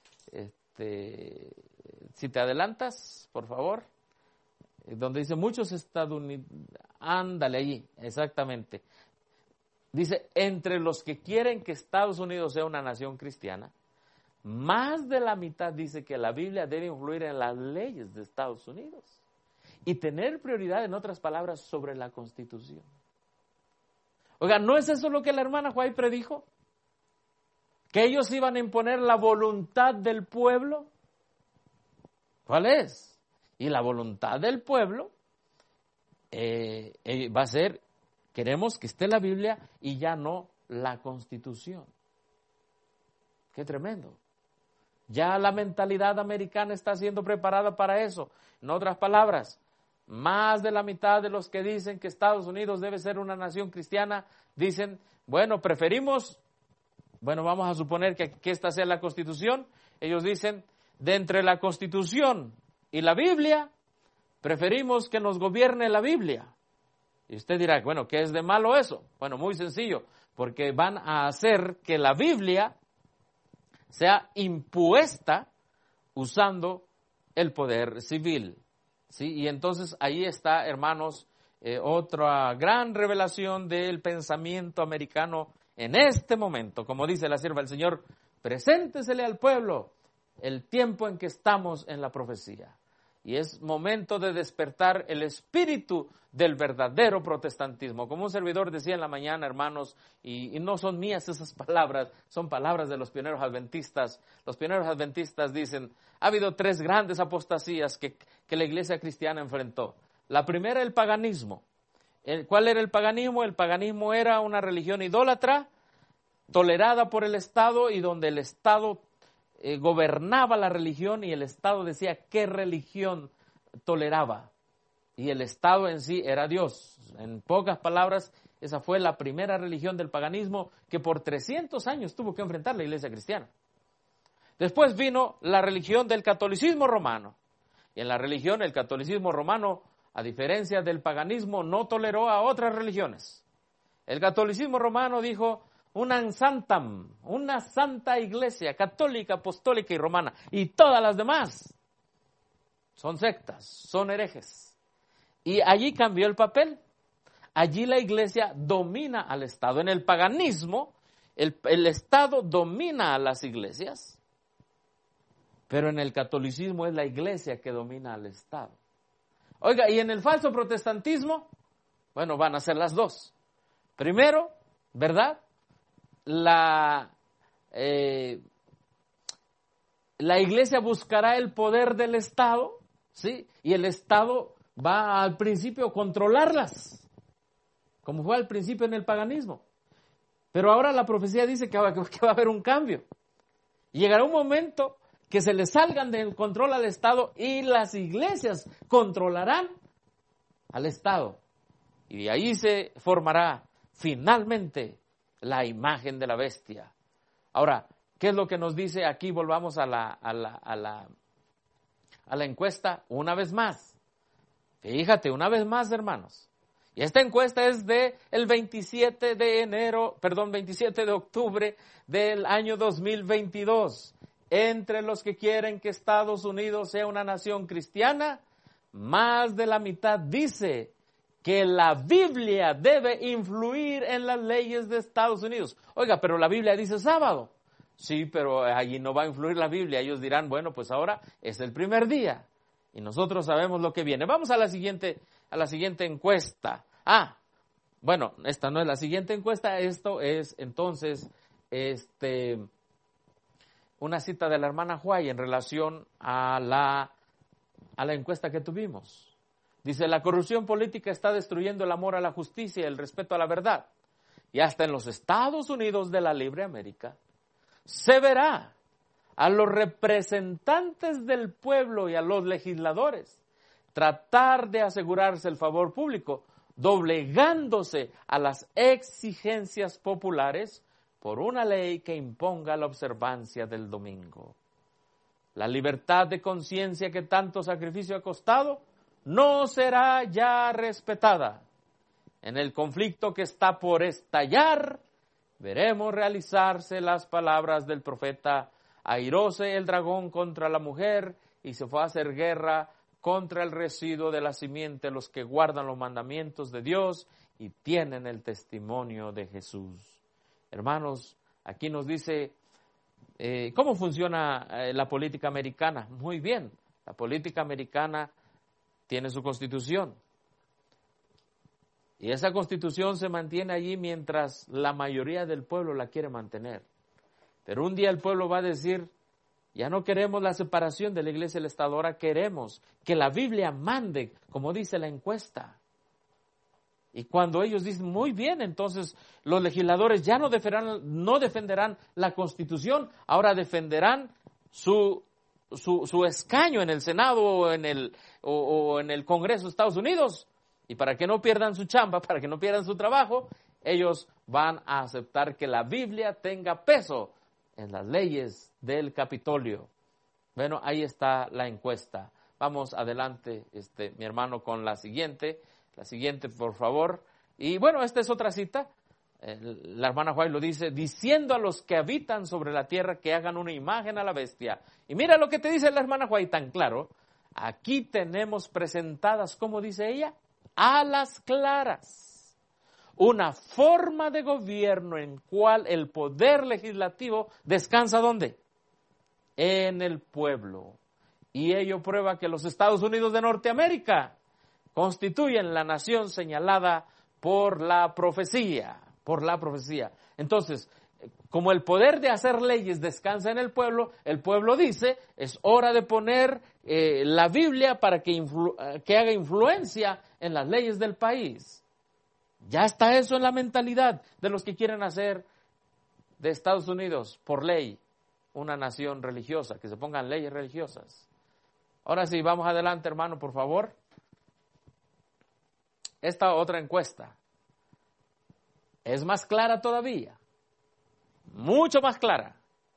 Si te adelantas, por favor. Donde dice muchos estadounidenses. Ándale allí, exactamente. Dice, entre los que quieren que Estados Unidos sea una nación cristiana, más de la mitad dice que la Biblia debe influir en las leyes de Estados Unidos y tener prioridad, en otras palabras, sobre la Constitución. Oiga, ¿no es eso lo que la hermana White predijo? que ellos iban a imponer la voluntad del pueblo. ¿Cuál es? Y la voluntad del pueblo va a ser, queremos que esté la Biblia y ya no la Constitución. Qué tremendo. Ya la mentalidad americana está siendo preparada para eso. En otras palabras, más de la mitad de los que dicen que Estados Unidos debe ser una nación cristiana, dicen, bueno, vamos a suponer que esta sea la Constitución. Ellos dicen, de entre la Constitución y la Biblia, preferimos que nos gobierne la Biblia. Y usted dirá, bueno, ¿qué es de malo eso? Bueno, muy sencillo, porque van a hacer que la Biblia sea impuesta usando el poder civil. ¿Sí? Y entonces ahí está, hermanos, otra gran revelación del pensamiento americano en este momento. Como dice la sierva del Señor, preséntesele al pueblo el tiempo en que estamos en la profecía. Y es momento de despertar el espíritu del verdadero protestantismo. Como un servidor decía en la mañana, hermanos, y no son mías esas palabras, son palabras de los pioneros adventistas. Los pioneros adventistas dicen, ha habido 3 grandes apostasías que la iglesia cristiana enfrentó. La primera, el paganismo. ¿Cuál era el paganismo? El paganismo era una religión idólatra, tolerada por el Estado y donde el Estado gobernaba la religión y el Estado decía qué religión toleraba. Y el Estado en sí era Dios. En pocas palabras, esa fue la primera religión del paganismo que por 300 años tuvo que enfrentar la iglesia cristiana. Después vino la religión del catolicismo romano. Y en la religión, el catolicismo romano, a diferencia del paganismo, no toleró a otras religiones. El catolicismo romano dijo, una santa iglesia católica, apostólica y romana, y todas las demás son sectas, son herejes. Y allí cambió el papel. Allí la iglesia domina al Estado. En el paganismo, el Estado domina a las iglesias, pero en el catolicismo es la iglesia que domina al Estado. Oiga, y en el falso protestantismo, bueno, van a ser las dos. Primero, ¿verdad? La iglesia buscará el poder del Estado, ¿sí? Y el Estado va al principio a controlarlas, como fue al principio en el paganismo. Pero ahora la profecía dice que va a haber un cambio. Y llegará un momento que se le salgan del control al Estado y las iglesias controlarán al Estado. Y ahí se formará finalmente la imagen de la bestia. Ahora, ¿qué es lo que nos dice aquí? Volvamos a la encuesta una vez más. Fíjate, una vez más, hermanos. Y esta encuesta es el 27 de octubre del año 2022. Entre los que quieren que Estados Unidos sea una nación cristiana, más de la mitad dice que la Biblia debe influir en las leyes de Estados Unidos. Oiga, pero la Biblia dice sábado. Sí, pero allí no va a influir la Biblia. Ellos dirán, bueno, pues ahora es el primer día. Y nosotros sabemos lo que viene. Vamos a la siguiente encuesta. Bueno, esta no es la siguiente encuesta. Esto es entonces una cita de la hermana Huay en relación a la encuesta que tuvimos. Dice, la corrupción política está destruyendo el amor a la justicia y el respeto a la verdad. Y hasta en los Estados Unidos de la libre América se verá a los representantes del pueblo y a los legisladores tratar de asegurarse el favor público, doblegándose a las exigencias populares por una ley que imponga la observancia del domingo. La libertad de conciencia que tanto sacrificio ha costado no será ya respetada. En el conflicto que está por estallar, veremos realizarse las palabras del profeta: airóse el dragón contra la mujer y se fue a hacer guerra contra el residuo de la simiente, los que guardan los mandamientos de Dios y tienen el testimonio de Jesús. Hermanos, aquí nos dice cómo funciona la política americana. Muy bien, la política americana tiene su constitución. Y esa constitución se mantiene allí mientras la mayoría del pueblo la quiere mantener. Pero un día el pueblo va a decir, ya no queremos la separación de la iglesia y el Estado, ahora queremos que la Biblia mande, como dice la encuesta. Y cuando ellos dicen, muy bien, entonces los legisladores ya no defenderán la Constitución, ahora defenderán su escaño en el Senado o en el Congreso de Estados Unidos. Y para que no pierdan su chamba, para que no pierdan su trabajo, ellos van a aceptar que la Biblia tenga peso en las leyes del Capitolio. Bueno, ahí está la encuesta. Vamos adelante, mi hermano, con la siguiente. La siguiente, por favor. Y bueno, esta es otra cita. La hermana White lo dice, diciendo a los que habitan sobre la tierra que hagan una imagen a la bestia. Y mira lo que te dice la hermana White tan claro. Aquí tenemos presentadas, ¿cómo dice ella? A las claras. Una forma de gobierno en cual el poder legislativo descansa ¿dónde? En el pueblo. Y ello prueba que los Estados Unidos de Norteamérica constituyen la nación señalada por la profecía. Entonces, como el poder de hacer leyes descansa en el pueblo dice, es hora de poner la Biblia para que haga influencia en las leyes del país. Ya está eso en la mentalidad de los que quieren hacer de Estados Unidos, por ley, una nación religiosa, que se pongan leyes religiosas. Ahora sí, vamos adelante, hermano, por favor. Esta otra encuesta es más clara todavía, mucho más clara.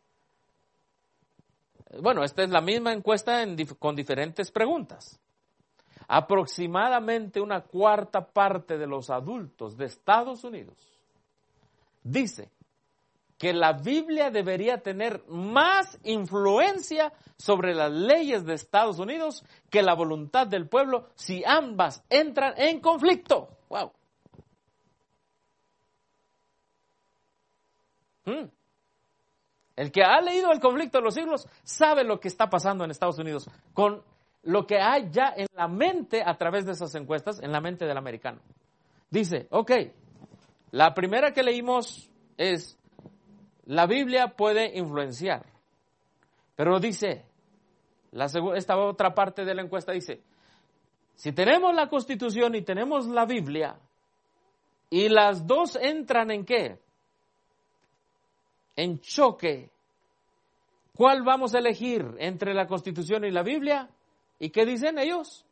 Bueno, esta es la misma encuesta con diferentes preguntas. Aproximadamente una cuarta parte de los adultos de Estados Unidos dice que la Biblia debería tener más influencia sobre las leyes de Estados Unidos que la voluntad del pueblo si ambas entran en conflicto. ¡Wow! El que ha leído El conflicto de los siglos sabe lo que está pasando en Estados Unidos con lo que hay ya en la mente a través de esas encuestas, en la mente del americano. Dice, ok, la primera que leímos es, la Biblia puede influenciar, pero dice, esta otra parte de la encuesta dice, si tenemos la Constitución y tenemos la Biblia, y las dos entran ¿en qué? En choque, ¿cuál vamos a elegir entre la Constitución y la Biblia? ¿Y qué dicen ellos?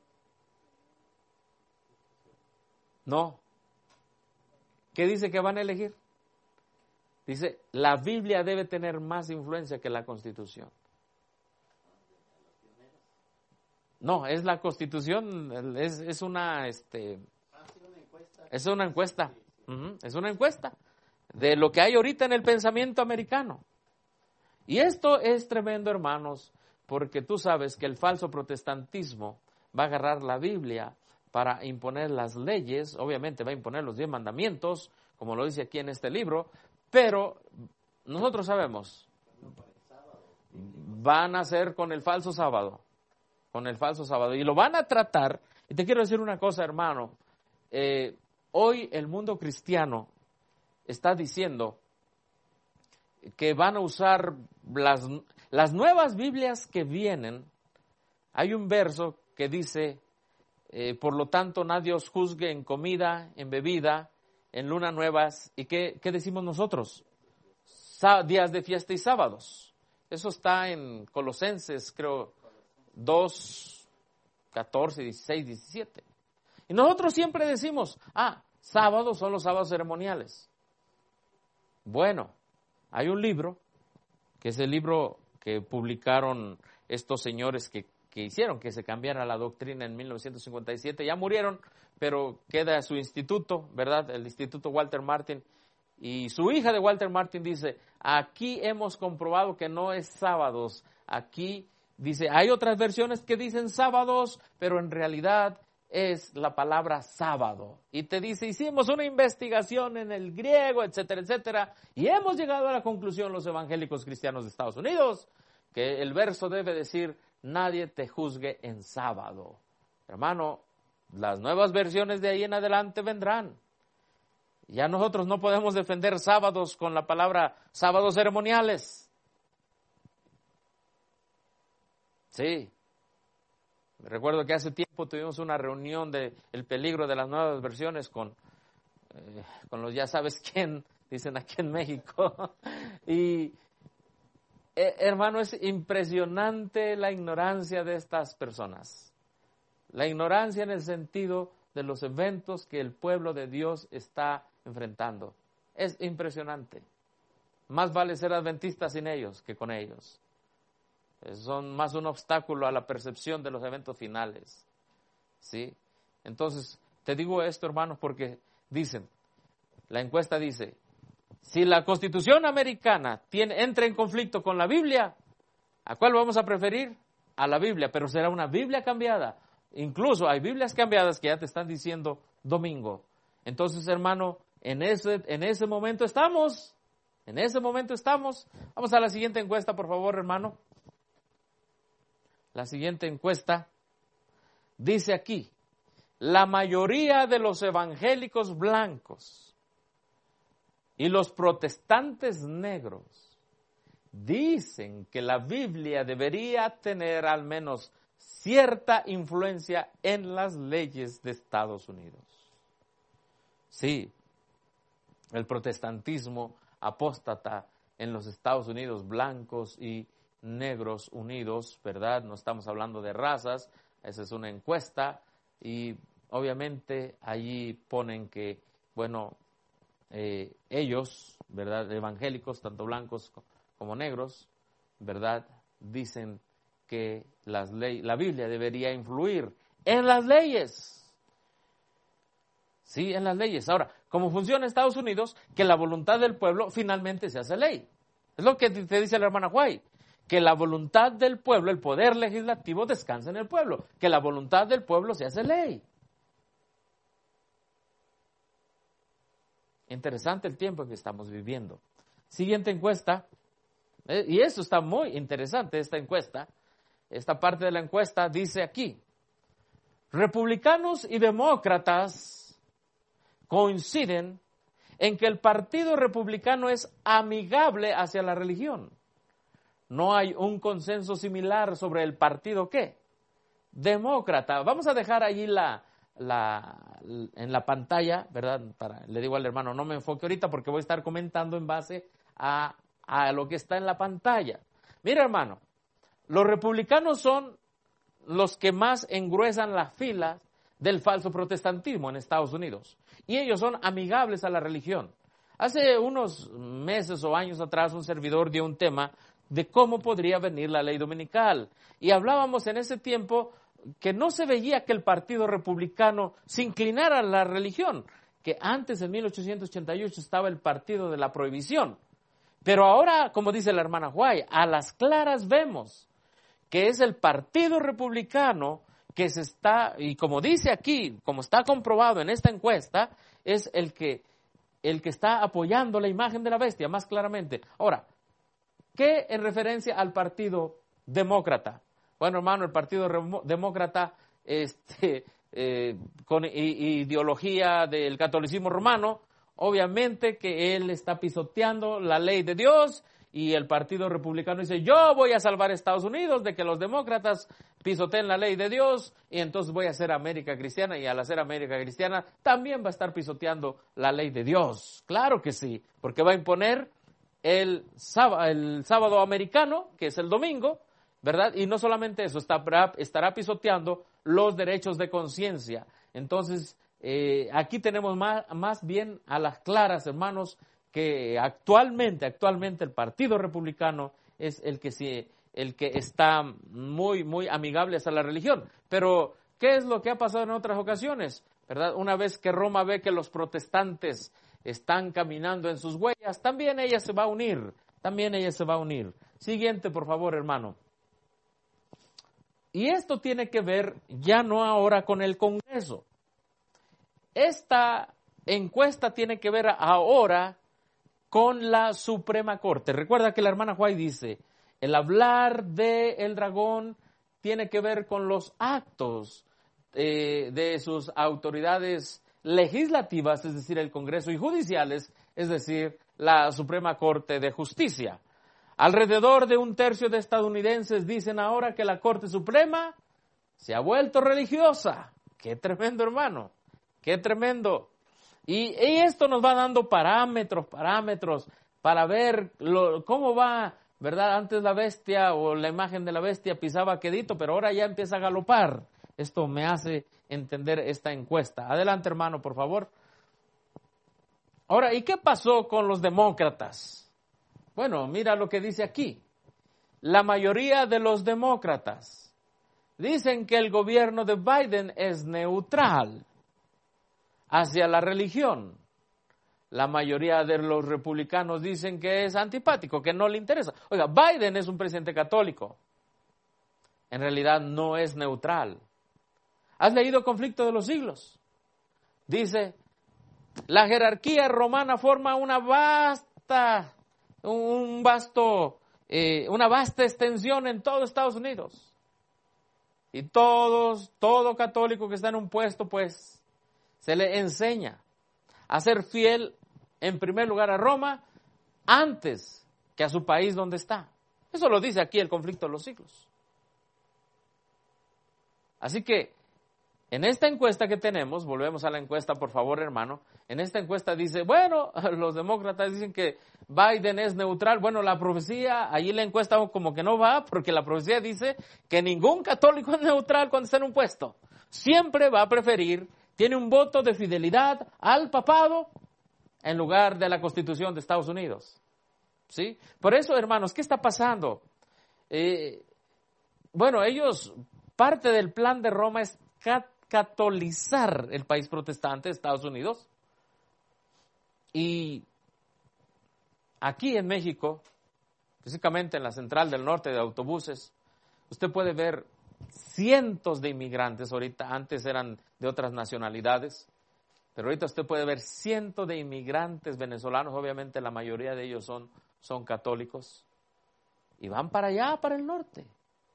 No. ¿Qué dice que van a elegir? Dice, la Biblia debe tener más influencia que la Constitución. No, es la Constitución, es una encuesta. Es una encuesta de lo que hay ahorita en el pensamiento americano. Y esto es tremendo, hermanos, porque tú sabes que el falso protestantismo va a agarrar la Biblia para imponer las leyes, obviamente va a imponer los 10 mandamientos, como lo dice aquí en este libro, pero nosotros sabemos, van a ser con el falso sábado, y lo van a tratar. Y te quiero decir una cosa, hermano, hoy el mundo cristiano está diciendo que van a usar las nuevas Biblias que vienen. Hay un verso que dice, por lo tanto nadie os juzgue en comida, en bebida, en lunas nuevas. ¿Y qué decimos nosotros? Días de fiesta y sábados. Eso está en Colosenses, creo, 2, 14, 16, 17. Y nosotros siempre decimos, sábados son los sábados ceremoniales. Bueno, hay un libro, que es el libro que publicaron estos señores que hicieron que se cambiara la doctrina en 1957. Ya murieron, pero queda su instituto, ¿verdad? El Instituto Walter Martin. Y su hija de Walter Martin dice, aquí hemos comprobado que no es sábados. Aquí dice, hay otras versiones que dicen sábados, pero en realidad es la palabra sábado. Y te dice, hicimos una investigación en el griego, etcétera, etcétera, y hemos llegado a la conclusión, los evangélicos cristianos de Estados Unidos, que el verso debe decir, nadie te juzgue en sábado. Hermano, las nuevas versiones de ahí en adelante vendrán. Ya nosotros no podemos defender sábados con la palabra sábados ceremoniales. Sí. Recuerdo que hace tiempo tuvimos una reunión de el peligro de las nuevas versiones con los ya sabes quién, dicen aquí en México. Y hermano, es impresionante la ignorancia de estas personas. La ignorancia en el sentido de los eventos que el pueblo de Dios está enfrentando. Es impresionante. Más vale ser adventista sin ellos que con ellos. Son más un obstáculo a la percepción de los eventos finales. ¿Sí? Entonces, te digo esto, hermanos, porque la encuesta dice, si la Constitución americana entra en conflicto con la Biblia, ¿a cuál vamos a preferir? A la Biblia, pero será una Biblia cambiada. Incluso hay Biblias cambiadas que ya te están diciendo domingo. Entonces, hermano, en ese momento estamos. En ese momento estamos. Vamos a la siguiente encuesta, por favor, hermano. La siguiente encuesta dice aquí, la mayoría de los evangélicos blancos y los protestantes negros dicen que la Biblia debería tener al menos cierta influencia en las leyes de Estados Unidos. Sí, el protestantismo apóstata en los Estados Unidos, blancos y negros unidos, ¿verdad? No estamos hablando de razas, esa es una encuesta y obviamente allí ponen que, bueno, ellos, ¿verdad? Evangélicos, tanto blancos como negros, ¿verdad? Dicen que la Biblia debería influir en las leyes. Sí, en las leyes. Ahora, ¿cómo funciona Estados Unidos? Que la voluntad del pueblo finalmente se hace ley. Es lo que te dice la hermana White, que la voluntad del pueblo, el poder legislativo descansa en el pueblo, que la voluntad del pueblo se hace ley. Interesante el tiempo en que estamos viviendo. Siguiente encuesta, y eso está muy interesante, esta encuesta. Esta parte de la encuesta dice aquí, republicanos y demócratas coinciden en que el Partido Republicano es amigable hacia la religión. No hay un consenso similar sobre el partido ¿qué? Demócrata. Vamos a dejar allí en la pantalla, ¿verdad? Le digo al hermano, no me enfoque ahorita porque voy a estar comentando en base a lo que está en la pantalla. Mira, hermano, los republicanos son los que más engruesan las filas del falso protestantismo en Estados Unidos. Y ellos son amigables a la religión. Hace unos meses o años atrás un servidor dio un tema de cómo podría venir la ley dominical. Y hablábamos en ese tiempo que no se veía que el Partido Republicano se inclinara a la religión, que antes en 1888 estaba el Partido de la Prohibición. Pero ahora, como dice la hermana White, a las claras vemos que es el Partido Republicano que se está, y como dice aquí, como está comprobado en esta encuesta, es el que está apoyando la imagen de la bestia más claramente. Ahora, ¿qué en referencia al Partido Demócrata? Bueno, hermano, el Partido Demócrata, con ideología del catolicismo romano, obviamente que él está pisoteando la ley de Dios y el Partido Republicano dice, yo voy a salvar a Estados Unidos de que los demócratas pisoteen la ley de Dios y entonces voy a hacer América cristiana y al hacer América cristiana también va a estar pisoteando la ley de Dios. Claro que sí, porque va a imponer el sábado americano, que es el domingo, ¿verdad? Y no solamente eso, estará pisoteando los derechos de conciencia. Entonces, aquí tenemos más bien a las claras, hermanos, que actualmente el Partido Republicano es el que está muy, muy amigable hacia la religión. Pero, ¿qué es lo que ha pasado en otras ocasiones? ¿Verdad? Una vez que Roma ve que los protestantes están caminando en sus huellas, también ella se va a unir. Siguiente, por favor, hermano. Y esto tiene que ver ya no ahora con el Congreso. Esta encuesta tiene que ver ahora con la Suprema Corte. Recuerda que la hermana White dice, el hablar del dragón tiene que ver con los actos de sus autoridades legislativas, es decir, el Congreso, y judiciales, es decir, la Suprema Corte de Justicia. Alrededor de 1/3 de estadounidenses dicen ahora que la Corte Suprema se ha vuelto religiosa. ¡Qué tremendo, hermano! ¡Qué tremendo! Y esto nos va dando parámetros para ver cómo va, ¿verdad? Antes la bestia o la imagen de la bestia pisaba quedito, pero ahora ya empieza a galopar. Esto me hace entender esta encuesta. Adelante, hermano, por favor. Ahora, ¿y qué pasó con los demócratas? Bueno, mira lo que dice aquí. La mayoría de los demócratas dicen que el gobierno de Biden es neutral hacia la religión. La mayoría de los republicanos dicen que es antipático, que no le interesa. Oiga, Biden es un presidente católico. En realidad no es neutral. ¿Has leído Conflicto de los Siglos? Dice, la jerarquía romana forma una vasta extensión en todo Estados Unidos. Y todo católico que está en un puesto, pues, se le enseña a ser fiel, en primer lugar, a Roma, antes que a su país donde está. Eso lo dice aquí el Conflicto de los Siglos. Así que, en esta encuesta que tenemos, volvemos a la encuesta, por favor, hermano. En esta encuesta dice, bueno, los demócratas dicen que Biden es neutral. Bueno, la profecía, allí la encuesta como que no va, porque la profecía dice que ningún católico es neutral cuando está en un puesto. Siempre va a preferir, tiene un voto de fidelidad al papado en lugar de la Constitución de Estados Unidos. ¿Sí? Por eso, hermanos, ¿qué está pasando? Bueno, parte del plan de Roma es catolizar el país protestante, Estados Unidos. Y aquí en México, físicamente en la central del norte de autobuses, usted puede ver cientos de inmigrantes. Ahorita, antes eran de otras nacionalidades, pero ahorita usted puede ver cientos de inmigrantes venezolanos. Obviamente la mayoría de ellos son católicos y van para allá, para el norte,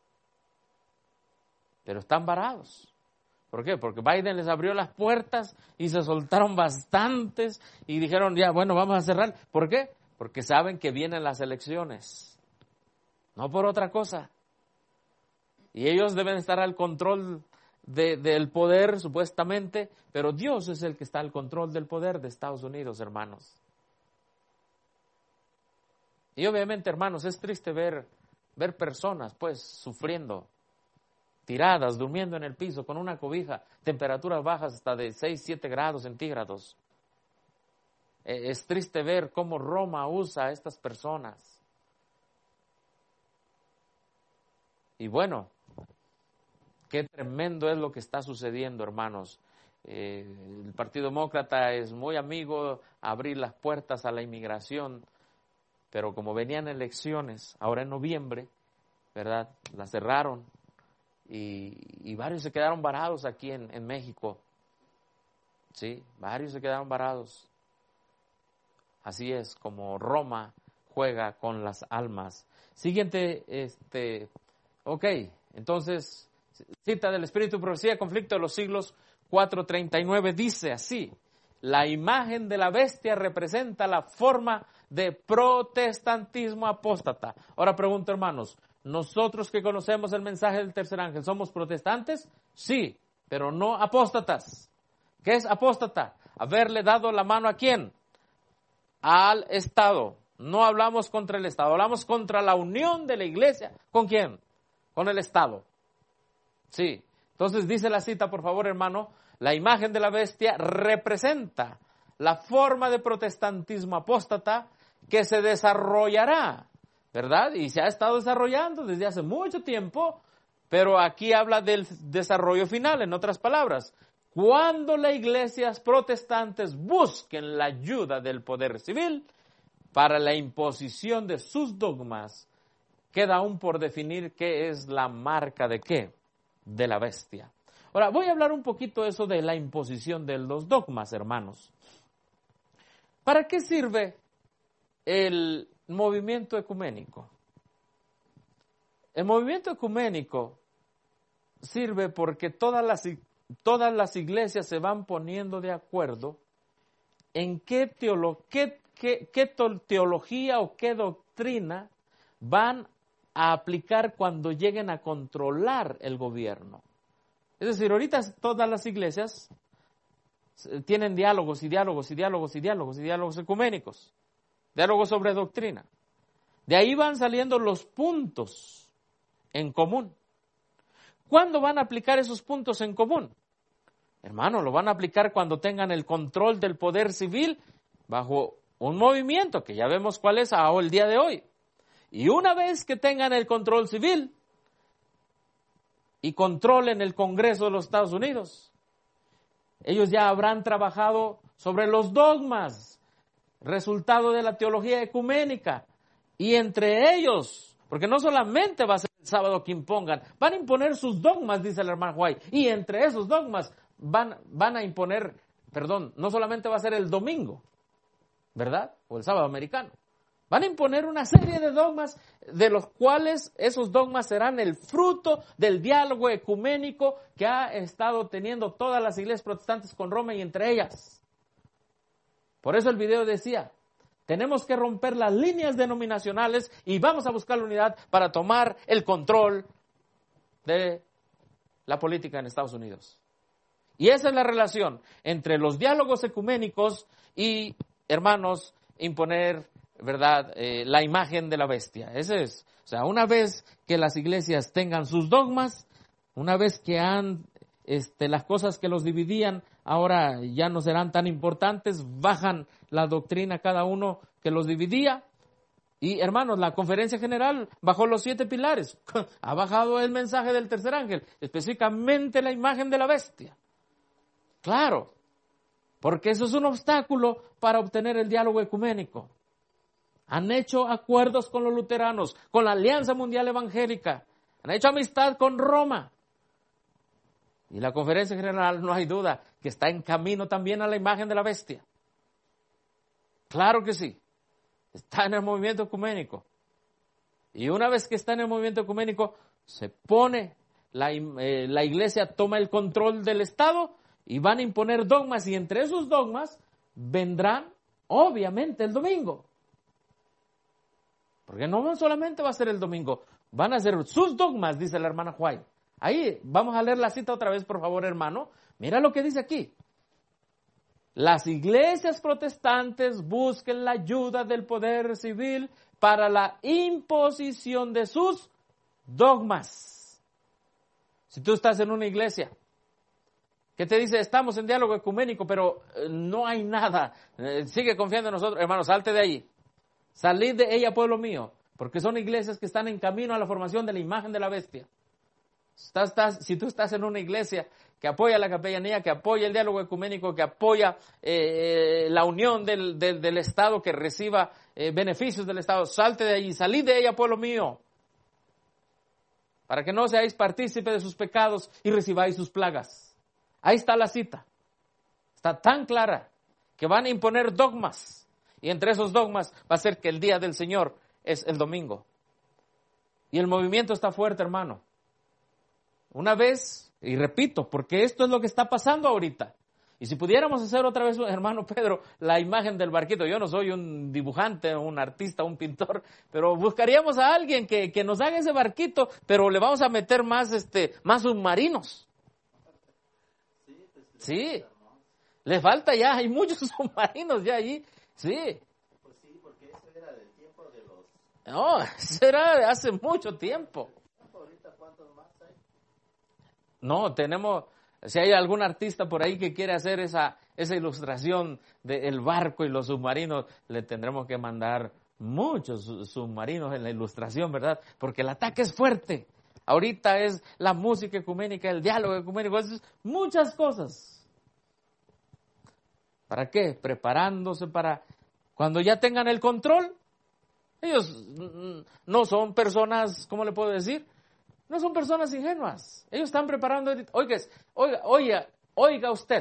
pero están varados. ¿Por qué? Porque Biden les abrió las puertas y se soltaron bastantes y dijeron, ya, bueno, vamos a cerrar. ¿Por qué? Porque saben que vienen las elecciones, no por otra cosa. Y ellos deben estar al control del poder, supuestamente, pero Dios es el que está al control del poder de Estados Unidos, hermanos. Y obviamente, hermanos, es triste ver personas, pues, sufriendo, tiradas, durmiendo en el piso con una cobija, temperaturas bajas hasta de 6, 7 grados centígrados. Es triste ver cómo Roma usa a estas personas. Y bueno, qué tremendo es lo que está sucediendo, hermanos. El Partido Demócrata es muy amigo a abrir las puertas a la inmigración, pero como venían elecciones, ahora en noviembre, ¿verdad? Las cerraron. Y varios se quedaron varados aquí en México. Sí, varios se quedaron varados. Así es como Roma juega con las almas. Siguiente, entonces, cita del Espíritu y Profecía, Conflicto de los Siglos 4:39, dice así: la imagen de la bestia representa la forma de protestantismo apóstata. Ahora pregunto, hermanos, nosotros que conocemos el mensaje del tercer ángel, ¿somos protestantes? Sí, pero no apóstatas. ¿Qué es apóstata? Haberle dado la mano ¿a quién? Al Estado. No hablamos contra el Estado, hablamos contra la unión de la iglesia. ¿Con quién? Con el Estado. Sí. Entonces dice la cita, por favor, hermano, la imagen de la bestia representa la forma de protestantismo apóstata que se desarrollará, ¿verdad? Y se ha estado desarrollando desde hace mucho tiempo, pero aquí habla del desarrollo final, en otras palabras. Cuando las iglesias protestantes busquen la ayuda del poder civil para la imposición de sus dogmas, queda aún por definir qué es la marca de qué, de la bestia. Ahora, voy a hablar un poquito de eso de la imposición de los dogmas, hermanos. ¿Para qué sirve el movimiento ecuménico? El movimiento ecuménico sirve porque todas las iglesias se van poniendo de acuerdo en qué teología o qué doctrina van a aplicar cuando lleguen a controlar el gobierno. Es decir, ahorita todas las iglesias tienen diálogos ecuménicos, diálogos sobre doctrina. De ahí van saliendo los puntos en común. ¿Cuándo van a aplicar esos puntos en común? Hermano, lo van a aplicar cuando tengan el control del poder civil bajo un movimiento que ya vemos cuál es el día de hoy. Y una vez que tengan el control civil y controlen el Congreso de los Estados Unidos, ellos ya habrán trabajado sobre los dogmas, resultado de la teología ecuménica, y entre ellos, porque no solamente va a ser el sábado que impongan, van a imponer sus dogmas, dice el hermano White, y entre esos dogmas van a imponer, no solamente va a ser el domingo, ¿verdad? O el sábado americano. Van a imponer una serie de dogmas, de los cuales esos dogmas serán el fruto del diálogo ecuménico que ha estado teniendo todas las iglesias protestantes con Roma y entre ellas. Por eso el video decía, tenemos que romper las líneas denominacionales y vamos a buscar la unidad para tomar el control de la política en Estados Unidos. Y esa es la relación entre los diálogos ecuménicos y, hermanos, imponer, ¿verdad?, la imagen de la bestia. Ese es. O sea, una vez que las iglesias tengan sus dogmas, una vez que las cosas que los dividían ahora ya no serán tan importantes, bajan la doctrina cada uno que los dividía. Y hermanos, la conferencia general bajó los 7 pilares, ha bajado el mensaje del tercer ángel, específicamente la imagen de la bestia. Claro, porque eso es un obstáculo para obtener el diálogo ecuménico. Han hecho acuerdos con los luteranos, con la Alianza Mundial Evangélica, han hecho amistad con Roma. Y la conferencia general, no hay duda, que está en camino también a la imagen de la bestia. Claro que sí, está en el movimiento ecuménico. Y una vez que está en el movimiento ecuménico, se pone, la iglesia toma el control del Estado y van a imponer dogmas, y entre esos dogmas vendrán, obviamente, el domingo. Porque no solamente va a ser el domingo, van a ser sus dogmas, dice la hermana White. Ahí, vamos a leer la cita otra vez, por favor, hermano. Mira lo que dice aquí. Las iglesias protestantes busquen la ayuda del poder civil para la imposición de sus dogmas. Si tú estás en una iglesia que te dice, estamos en diálogo ecuménico, pero no hay nada, sigue confiando en nosotros, hermano, salte de ahí. Salid de ella, pueblo mío, porque son iglesias que están en camino a la formación de la imagen de la bestia. Si tú estás en una iglesia que apoya la capellanía, que apoya el diálogo ecuménico, que apoya la unión del Estado, que reciba beneficios del Estado, salte de allí, salid de ella, pueblo mío, para que no seáis partícipe de sus pecados y recibáis sus plagas. Ahí está la cita. Está tan clara que van a imponer dogmas. Y entre esos dogmas va a ser que el día del Señor es el domingo. Y el movimiento está fuerte, hermano. Una vez, y repito, porque esto es lo que está pasando ahorita. Y si pudiéramos hacer otra vez, hermano Pedro, la imagen del barquito. Yo no soy un dibujante, un artista, un pintor, pero buscaríamos a alguien que nos haga ese barquito, pero le vamos a meter más submarinos. Sí, le falta ya, hay muchos submarinos ya allí. Sí. Pues sí, porque eso era del tiempo de los... No, eso era de hace mucho tiempo. ¿Ahorita cuántos más hay? No, si hay algún artista por ahí que quiere hacer esa ilustración del barco y los submarinos, le tendremos que mandar muchos submarinos en la ilustración, ¿verdad? Porque el ataque es fuerte. Ahorita es la música ecuménica, el diálogo ecuménico, es muchas cosas. ¿Para qué? Preparándose para cuando ya tengan el control. Ellos no son personas, ¿cómo le puedo decir? No son personas ingenuas. Ellos están preparando. Oiga usted.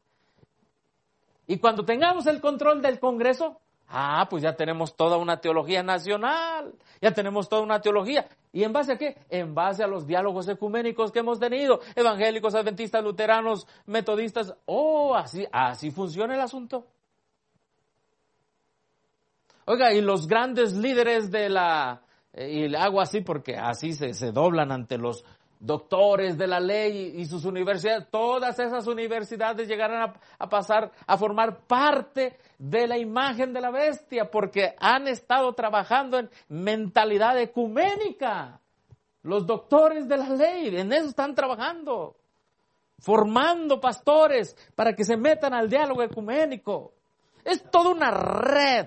Y cuando tengamos el control del Congreso, pues ya tenemos toda una teología nacional. Ya tenemos toda una teología. ¿Y en base a qué? En base a los diálogos ecuménicos que hemos tenido. Evangélicos, adventistas, luteranos, metodistas. Así funciona el asunto. Oiga, y los grandes líderes de la Y hago así porque así se doblan ante los doctores de la ley y sus universidades. Todas esas universidades llegarán a pasar a formar parte de la imagen de la bestia porque han estado trabajando en mentalidad ecuménica. Los doctores de la ley, en eso están trabajando, formando pastores para que se metan al diálogo ecuménico. Es toda una red.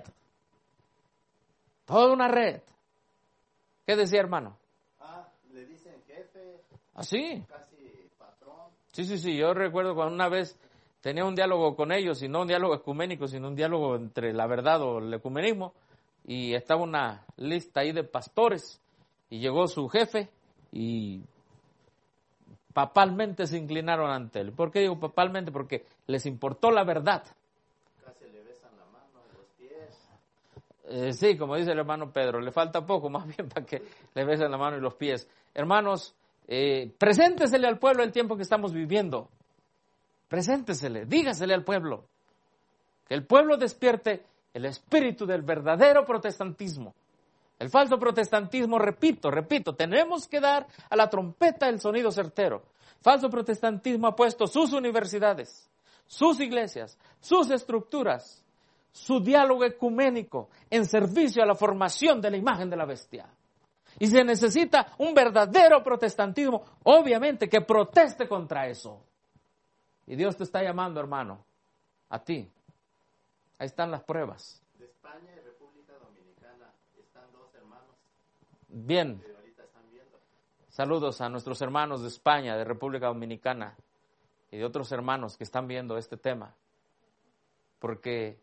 Toda una red. ¿Qué decía, hermano? Le dicen jefe. ¿Ah, sí? Casi patrón. Sí. Yo recuerdo cuando una vez tenía un diálogo con ellos, y no un diálogo ecuménico, sino un diálogo entre la verdad o el ecumenismo, y estaba una lista ahí de pastores, y llegó su jefe, y papalmente se inclinaron ante él. ¿Por qué digo papalmente? Porque les importó la verdad. Casi le besan la mano, los pies. Sí, como dice el hermano Pedro, le falta poco más bien para que le besen la mano y los pies. Hermanos, preséntesele al pueblo el tiempo que estamos viviendo. Preséntesele, dígasele al pueblo. Que el pueblo despierte el espíritu del verdadero protestantismo. El falso protestantismo, repito, tenemos que dar a la trompeta el sonido certero. Falso protestantismo ha puesto sus universidades, sus iglesias, sus estructuras, su diálogo ecuménico en servicio a la formación de la imagen de la bestia. Y se necesita un verdadero protestantismo, obviamente, que proteste contra eso. Y Dios te está llamando, hermano, a ti. Ahí están las pruebas. De España y República Dominicana están dos hermanos Bien. que ahorita están viendo. Saludos a nuestros hermanos de España, de República Dominicana y de otros hermanos que están viendo este tema. Porque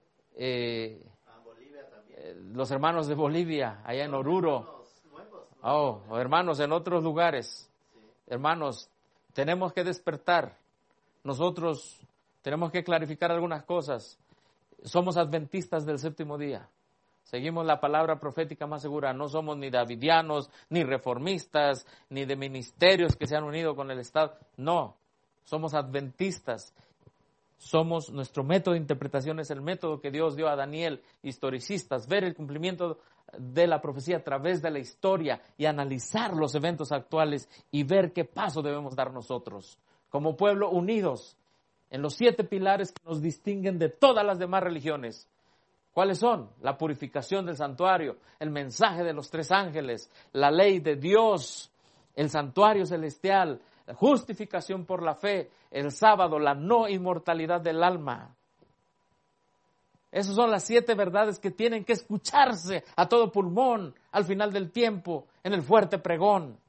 Bolivia también. los hermanos de Bolivia, allá en Oruro, o hermanos en otros lugares, hermanos, tenemos que despertar. Nosotros tenemos que clarificar algunas cosas. Somos adventistas del séptimo día. Seguimos la palabra profética más segura. No somos ni davidianos, ni reformistas, ni de ministerios que se han unido con el Estado. No, somos adventistas. Nuestro método de interpretación es el método que Dios dio a Daniel, historicistas, ver el cumplimiento de la profecía a través de la historia y analizar los eventos actuales y ver qué paso debemos dar nosotros, como pueblo unidos en los 7 pilares que nos distinguen de todas las demás religiones. ¿Cuáles son? La purificación del santuario, el mensaje de los 3 ángeles, la ley de Dios, el santuario celestial, la justificación por la fe, el sábado, la no inmortalidad del alma. Esas son las 7 verdades que tienen que escucharse a todo pulmón al final del tiempo, en el fuerte pregón.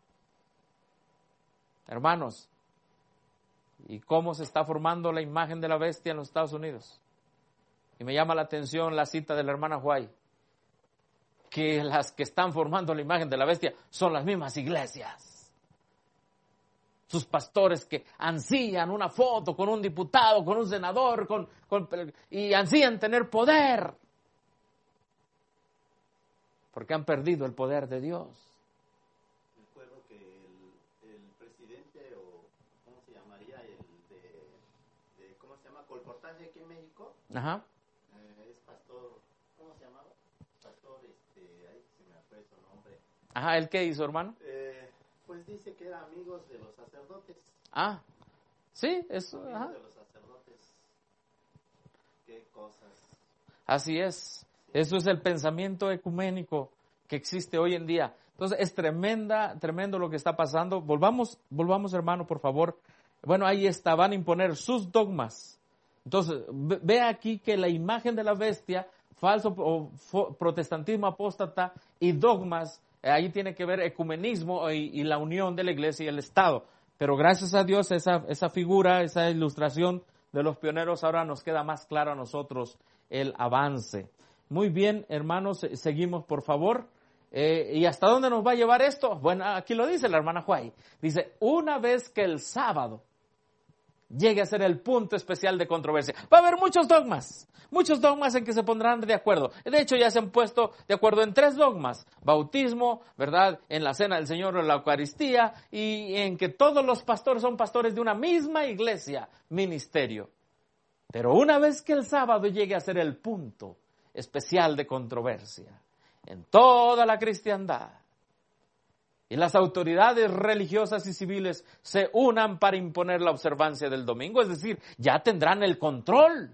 Hermanos, ¿y cómo se está formando la imagen de la bestia en los Estados Unidos? Y me llama la atención la cita de la hermana White, que las que están formando la imagen de la bestia son las mismas iglesias. Sus pastores que ansían una foto con un diputado, con un senador, y ansían tener poder. Porque han perdido el poder de Dios. Recuerdo que el presidente, o ¿cómo se llamaría? ¿Cómo se llama? Colportaje aquí en México. Ajá. Es pastor, ¿cómo se llamaba? Pastor, ahí se me fue su nombre. Ajá, ¿el qué hizo, hermano? Pues dice que era amigos de los sacerdotes. Ah, sí, eso. Amigos Ajá. de los sacerdotes. Qué cosas. Así es. Eso es el pensamiento ecuménico que existe hoy en día. Entonces, es tremendo lo que está pasando. Volvamos, hermano, por favor. Bueno, ahí está, van a imponer sus dogmas. Entonces, ve aquí que la imagen de la bestia, falso protestantismo apóstata y dogmas, ahí tiene que ver ecumenismo y la unión de la iglesia y el Estado. Pero gracias a Dios, esa figura, esa ilustración de los pioneros, ahora nos queda más claro a nosotros el avance. Muy bien, hermanos, seguimos, por favor. ¿Y hasta dónde nos va a llevar esto? Bueno, aquí lo dice la hermana Juay. Dice, una vez que el sábado llegue a ser el punto especial de controversia, va a haber muchos dogmas en que se pondrán de acuerdo. De hecho, ya se han puesto de acuerdo en 3 dogmas: bautismo, ¿verdad?, en la cena del Señor o la Eucaristía, y en que todos los pastores son pastores de una misma iglesia, ministerio. Pero una vez que el sábado llegue a ser el punto especial de controversia, en toda la cristiandad. Y las autoridades religiosas y civiles se unan para imponer la observancia del domingo, es decir, ya tendrán el control.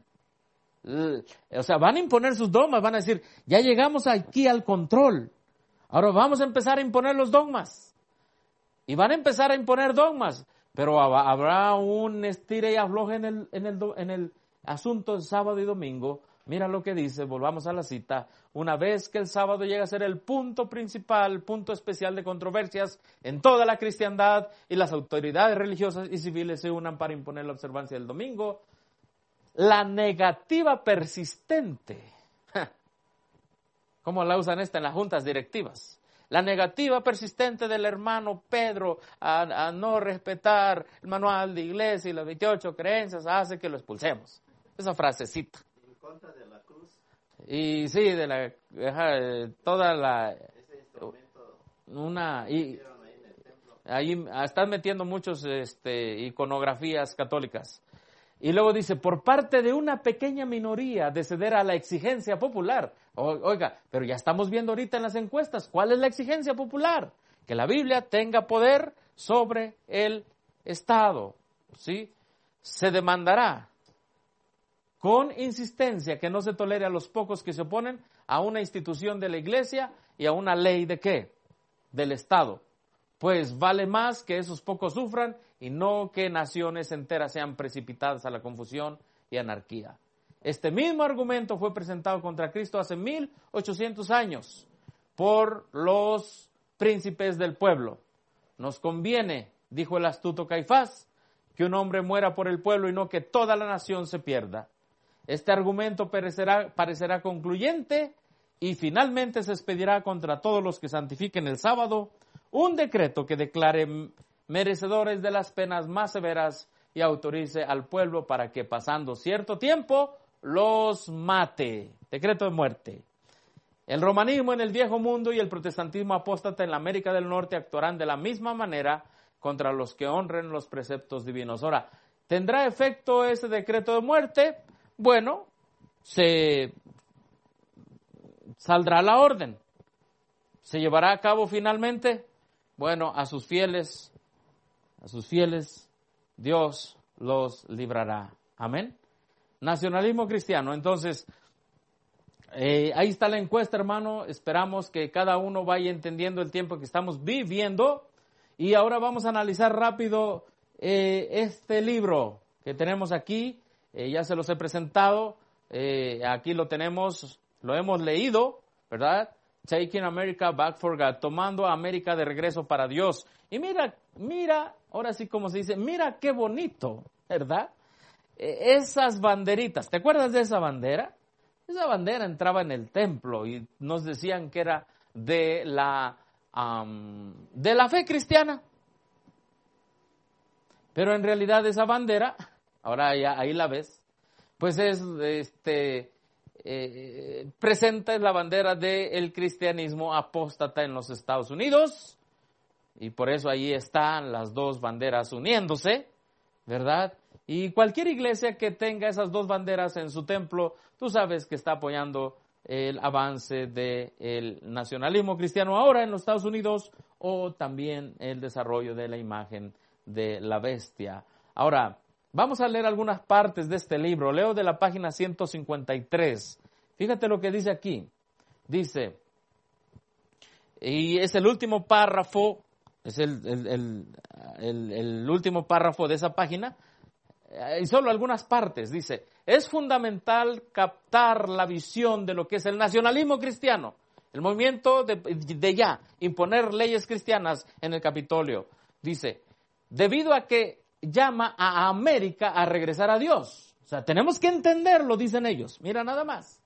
O sea, van a imponer sus dogmas, van a decir, ya llegamos aquí al control. Ahora vamos a empezar a imponer los dogmas. Y van a empezar a imponer dogmas, pero habrá un estire y afloje en el asunto de sábado y domingo. Mira lo que dice, volvamos a la cita. Una vez que el sábado llega a ser el punto principal, punto especial de controversias en toda la cristiandad y las autoridades religiosas y civiles se unan para imponer la observancia del domingo, la negativa persistente, ¿cómo la usan esta en las juntas directivas? La negativa persistente del hermano Pedro a no respetar el manual de iglesia y las 28 creencias hace que lo expulsemos. Esa frasecita. En contra de la cruz. Y sí, toda la... Ese instrumento. Ahí en el templo. Ahí están metiendo muchos iconografías católicas. Y luego dice, por parte de una pequeña minoría de ceder a la exigencia popular. Oiga, pero ya estamos viendo ahorita en las encuestas, ¿cuál es la exigencia popular? Que la Biblia tenga poder sobre el Estado, ¿sí? Se demandará con insistencia que no se tolere a los pocos que se oponen a una institución de la Iglesia y a una ley ¿de qué? Del Estado. Pues vale más que esos pocos sufran y no que naciones enteras sean precipitadas a la confusión y anarquía. Este mismo argumento fue presentado contra Cristo hace 1800 años por los príncipes del pueblo. Nos conviene, dijo el astuto Caifás, que un hombre muera por el pueblo y no que toda la nación se pierda. Este argumento parecerá concluyente y finalmente se expedirá contra todos los que santifiquen el sábado un decreto que declare merecedores de las penas más severas y autorice al pueblo para que pasando cierto tiempo los mate. Decreto de muerte. El romanismo en el viejo mundo y el protestantismo apóstata en la América del Norte actuarán de la misma manera contra los que honren los preceptos divinos. Ahora, ¿tendrá efecto ese decreto de muerte? Bueno, se saldrá la orden. ¿Se llevará a cabo finalmente? Bueno, a sus fieles, Dios los librará. Amén. Nacionalismo cristiano. Entonces, ahí está la encuesta, hermano. Esperamos que cada uno vaya entendiendo el tiempo que estamos viviendo. Y ahora vamos a analizar rápido este libro que tenemos aquí. Ya se los he presentado. Aquí lo tenemos, lo hemos leído, ¿verdad? Taking America Back for God, tomando a América de regreso para Dios. Y mira, ahora sí como se dice, mira qué bonito, ¿verdad? Esas banderitas, ¿te acuerdas de esa bandera? Esa bandera entraba en el templo y nos decían que era de la fe cristiana. Pero en realidad esa bandera, ahora ya ahí la ves, pues es presenta la bandera del cristianismo apóstata en los Estados Unidos y por eso ahí están las dos banderas uniéndose, ¿verdad? Y cualquier iglesia que tenga esas dos banderas en su templo, tú sabes que está apoyando el avance del nacionalismo cristiano ahora en los Estados Unidos o también el desarrollo de la imagen de la bestia. Ahora, vamos a leer algunas partes de este libro. Leo de la página 153. Fíjate lo que dice aquí. Dice, y es el último párrafo, es el último párrafo de esa página, y solo algunas partes. Dice, es fundamental captar la visión de lo que es el nacionalismo cristiano, el movimiento de ya imponer leyes cristianas en el Capitolio. Dice, debido a que llama a América a regresar a Dios. O sea, tenemos que entenderlo, dicen ellos. Mira nada más.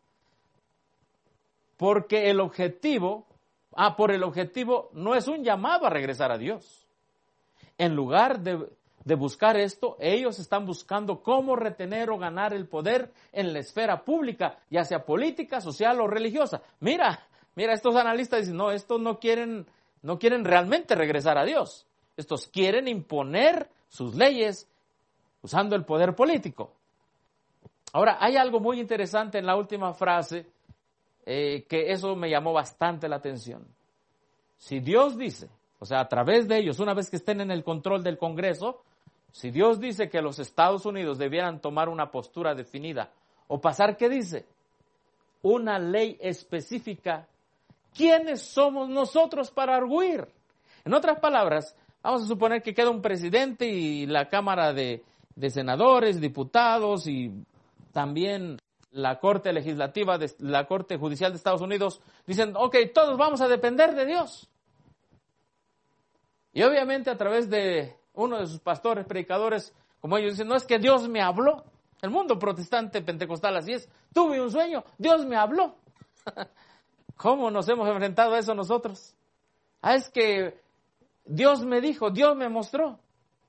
Porque el objetivo, por el objetivo no es un llamado a regresar a Dios. En lugar de buscar esto, ellos están buscando cómo retener o ganar el poder en la esfera pública, ya sea política, social o religiosa. Mira, estos analistas dicen, no, estos no quieren realmente regresar a Dios. Estos quieren imponer sus leyes usando el poder político. Ahora, hay algo muy interesante en la última frase. que eso me llamó bastante la atención. Si Dios dice, o sea, a través de ellos, una vez que estén en el control del Congreso, si Dios dice que los Estados Unidos debieran tomar una postura definida o pasar, ¿qué dice? Una ley específica. ¿Quiénes somos nosotros para arguir? En otras palabras, vamos a suponer que queda un presidente y la Cámara de Senadores, diputados y también la Corte Legislativa, la Corte Judicial de Estados Unidos, dicen, ok, todos vamos a depender de Dios. Y obviamente a través de uno de sus pastores, predicadores, como ellos dicen, no es que Dios me habló. El mundo protestante pentecostal así es. Tuve un sueño, Dios me habló. ¿Cómo nos hemos enfrentado a eso nosotros? Es que Dios me dijo, Dios me mostró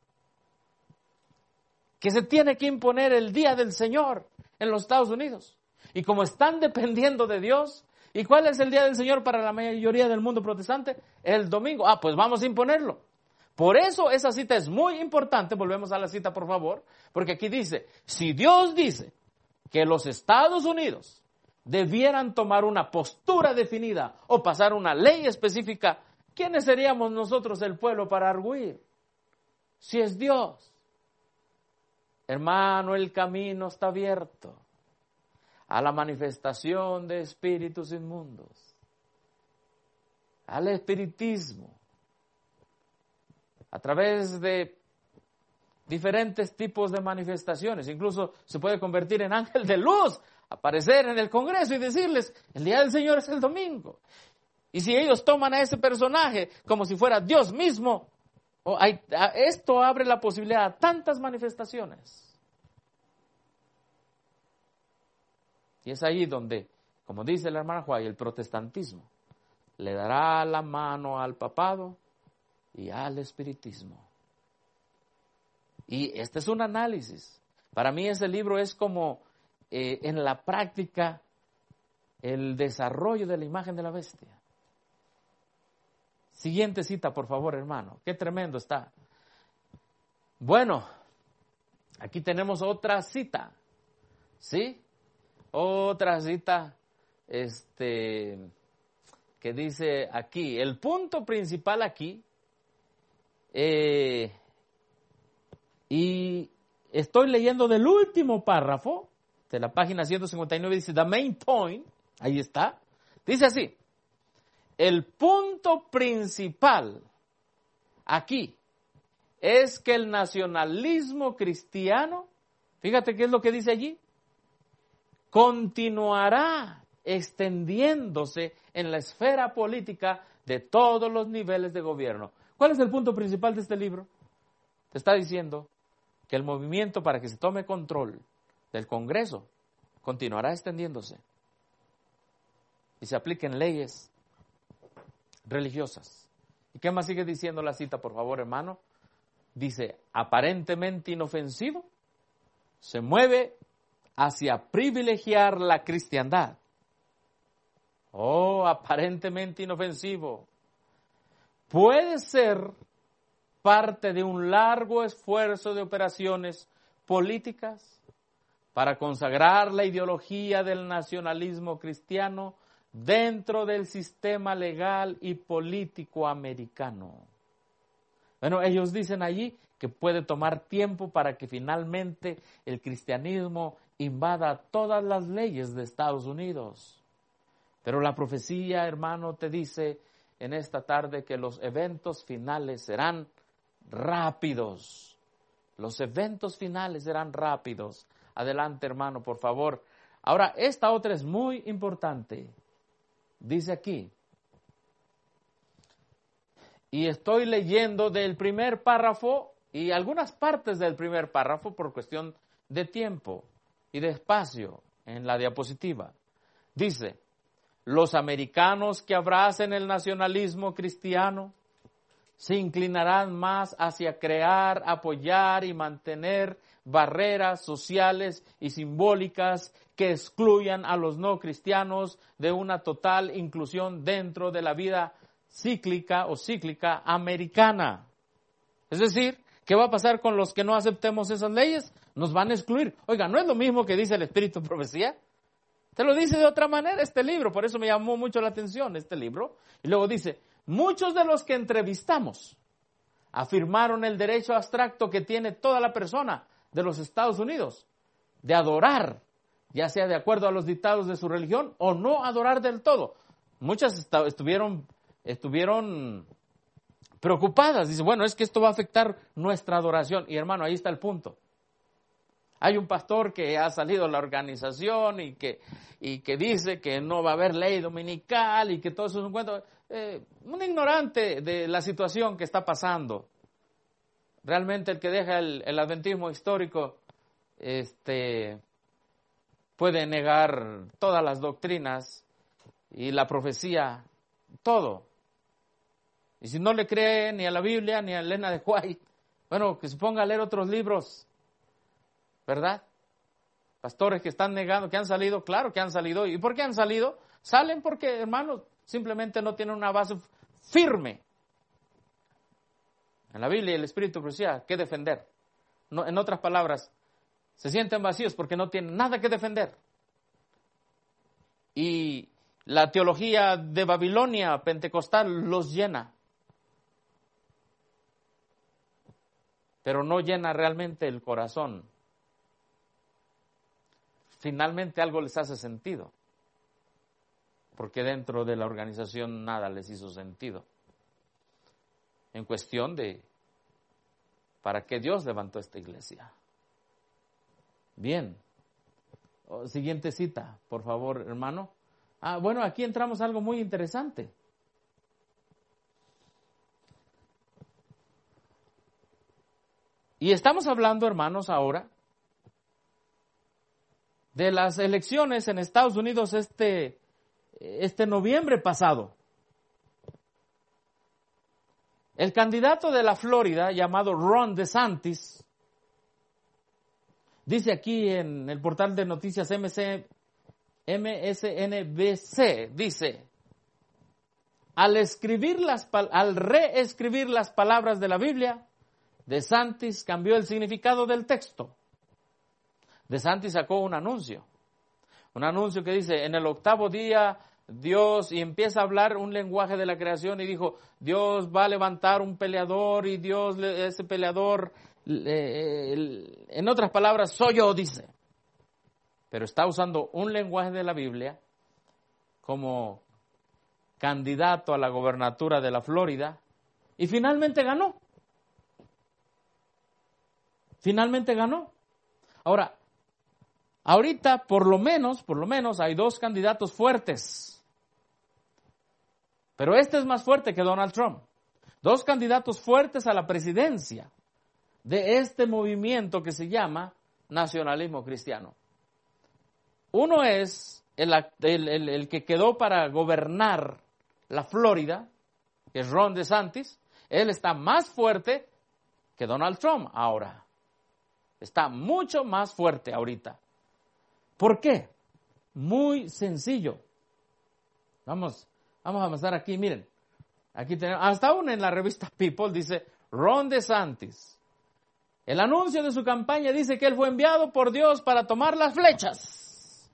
que se tiene que imponer el día del Señor en los Estados Unidos. Y como están dependiendo de Dios, ¿y cuál es el día del Señor para la mayoría del mundo protestante? El domingo. Pues vamos a imponerlo. Por eso esa cita es muy importante. Volvemos a la cita, por favor, porque aquí dice, si Dios dice que los Estados Unidos debieran tomar una postura definida o pasar una ley específica, ¿quiénes seríamos nosotros, el pueblo, para arguir? Si es Dios. Hermano, el camino está abierto a la manifestación de espíritus inmundos, al espiritismo, a través de diferentes tipos de manifestaciones. Incluso se puede convertir en ángel de luz, aparecer en el Congreso y decirles, el día del Señor es el domingo. Y si ellos toman a ese personaje como si fuera Dios mismo, esto abre la posibilidad a tantas manifestaciones. Y es ahí donde, como dice la hermana Juárez, el protestantismo le dará la mano al papado y al espiritismo. Y este es un análisis. Para mí ese libro es como en la práctica el desarrollo de la imagen de la bestia. Siguiente cita, por favor, hermano. Qué tremendo está. Bueno, aquí tenemos otra cita. ¿Sí? Otra cita que dice aquí. El punto principal aquí, y estoy leyendo del último párrafo de la página 159, dice, the main point, ahí está, dice así, el punto principal aquí es que el nacionalismo cristiano, fíjate qué es lo que dice allí, continuará extendiéndose en la esfera política de todos los niveles de gobierno. ¿Cuál es el punto principal de este libro? Te está diciendo que el movimiento para que se tome control del Congreso continuará extendiéndose y se apliquen leyes religiosas. ¿Y qué más sigue diciendo la cita, por favor, hermano? Dice, aparentemente inofensivo, se mueve hacia privilegiar la cristiandad. Aparentemente inofensivo. Puede ser parte de un largo esfuerzo de operaciones políticas para consagrar la ideología del nacionalismo cristiano dentro del sistema legal y político americano. Bueno, ellos dicen allí que puede tomar tiempo para que finalmente el cristianismo invada todas las leyes de Estados Unidos. Pero la profecía, hermano, te dice en esta tarde que los eventos finales serán rápidos. Los eventos finales serán rápidos. Adelante, hermano, por favor. Ahora, esta otra es muy importante. Dice aquí, y estoy leyendo del primer párrafo y algunas partes del primer párrafo por cuestión de tiempo y de espacio en la diapositiva. Dice, los americanos que abracen el nacionalismo cristiano se inclinarán más hacia crear, apoyar y mantener barreras sociales y simbólicas que excluyan a los no cristianos de una total inclusión dentro de la vida cíclica americana. Es decir, ¿qué va a pasar con los que no aceptemos esas leyes? Nos van a excluir. Oiga, ¿no es lo mismo que dice el Espíritu de Profecía? Te lo dice de otra manera este libro, por eso me llamó mucho la atención este libro. Y luego dice, muchos de los que entrevistamos afirmaron el derecho abstracto que tiene toda la persona de los Estados Unidos de adorar, ya sea de acuerdo a los dictados de su religión o no adorar del todo. Muchas estuvieron preocupadas. Dice, bueno, es que esto va a afectar nuestra adoración. Y hermano, ahí está el punto. Hay un pastor que ha salido de la organización y que dice que no va a haber ley dominical y que todo eso es un cuento. Un ignorante de la situación que está pasando. Realmente el que deja el adventismo histórico puede negar todas las doctrinas y la profecía, todo. Y si no le cree ni a la Biblia ni a Elena de White, bueno, que se ponga a leer otros libros, ¿verdad? Pastores que están negando, que han salido, claro que han salido. ¿Y por qué han salido? Salen porque, hermanos, simplemente no tienen una base firme. En la Biblia y el Espíritu de profecía, ¿qué defender? No, en otras palabras, se sienten vacíos porque no tienen nada que defender. Y la teología de Babilonia pentecostal los llena. Pero no llena realmente el corazón. Finalmente algo les hace sentido. Porque dentro de la organización nada les hizo sentido. En cuestión de ¿para qué Dios levantó esta iglesia? Bien. Siguiente cita, por favor, hermano. Bueno, aquí entramos a algo muy interesante. Y estamos hablando, hermanos, ahora de las elecciones en Estados Unidos este noviembre pasado. El candidato de la Florida, llamado Ron DeSantis, dice aquí en el portal de noticias MSNBC, dice, al reescribir las palabras de la Biblia, DeSantis cambió el significado del texto. DeSantis sacó un anuncio que dice, en el 8º día Dios, y empieza a hablar un lenguaje de la creación y dijo, Dios va a levantar un peleador y ese peleador, en otras palabras, soy yo, dice. Pero está usando un lenguaje de la Biblia como candidato a la gobernatura de la Florida y finalmente ganó. Ahora, ahorita por lo menos hay 2 candidatos fuertes. Pero este es más fuerte que Donald Trump. 2 candidatos fuertes a la presidencia de este movimiento que se llama nacionalismo cristiano. Uno es el que quedó para gobernar la Florida, que es Ron DeSantis. Él está más fuerte que Donald Trump ahora. Está mucho más fuerte ahorita. ¿Por qué? Muy sencillo. Vamos a avanzar aquí, miren. Aquí tenemos, hasta aún en la revista People dice, Ron DeSantis. El anuncio de su campaña dice que él fue enviado por Dios para tomar las flechas.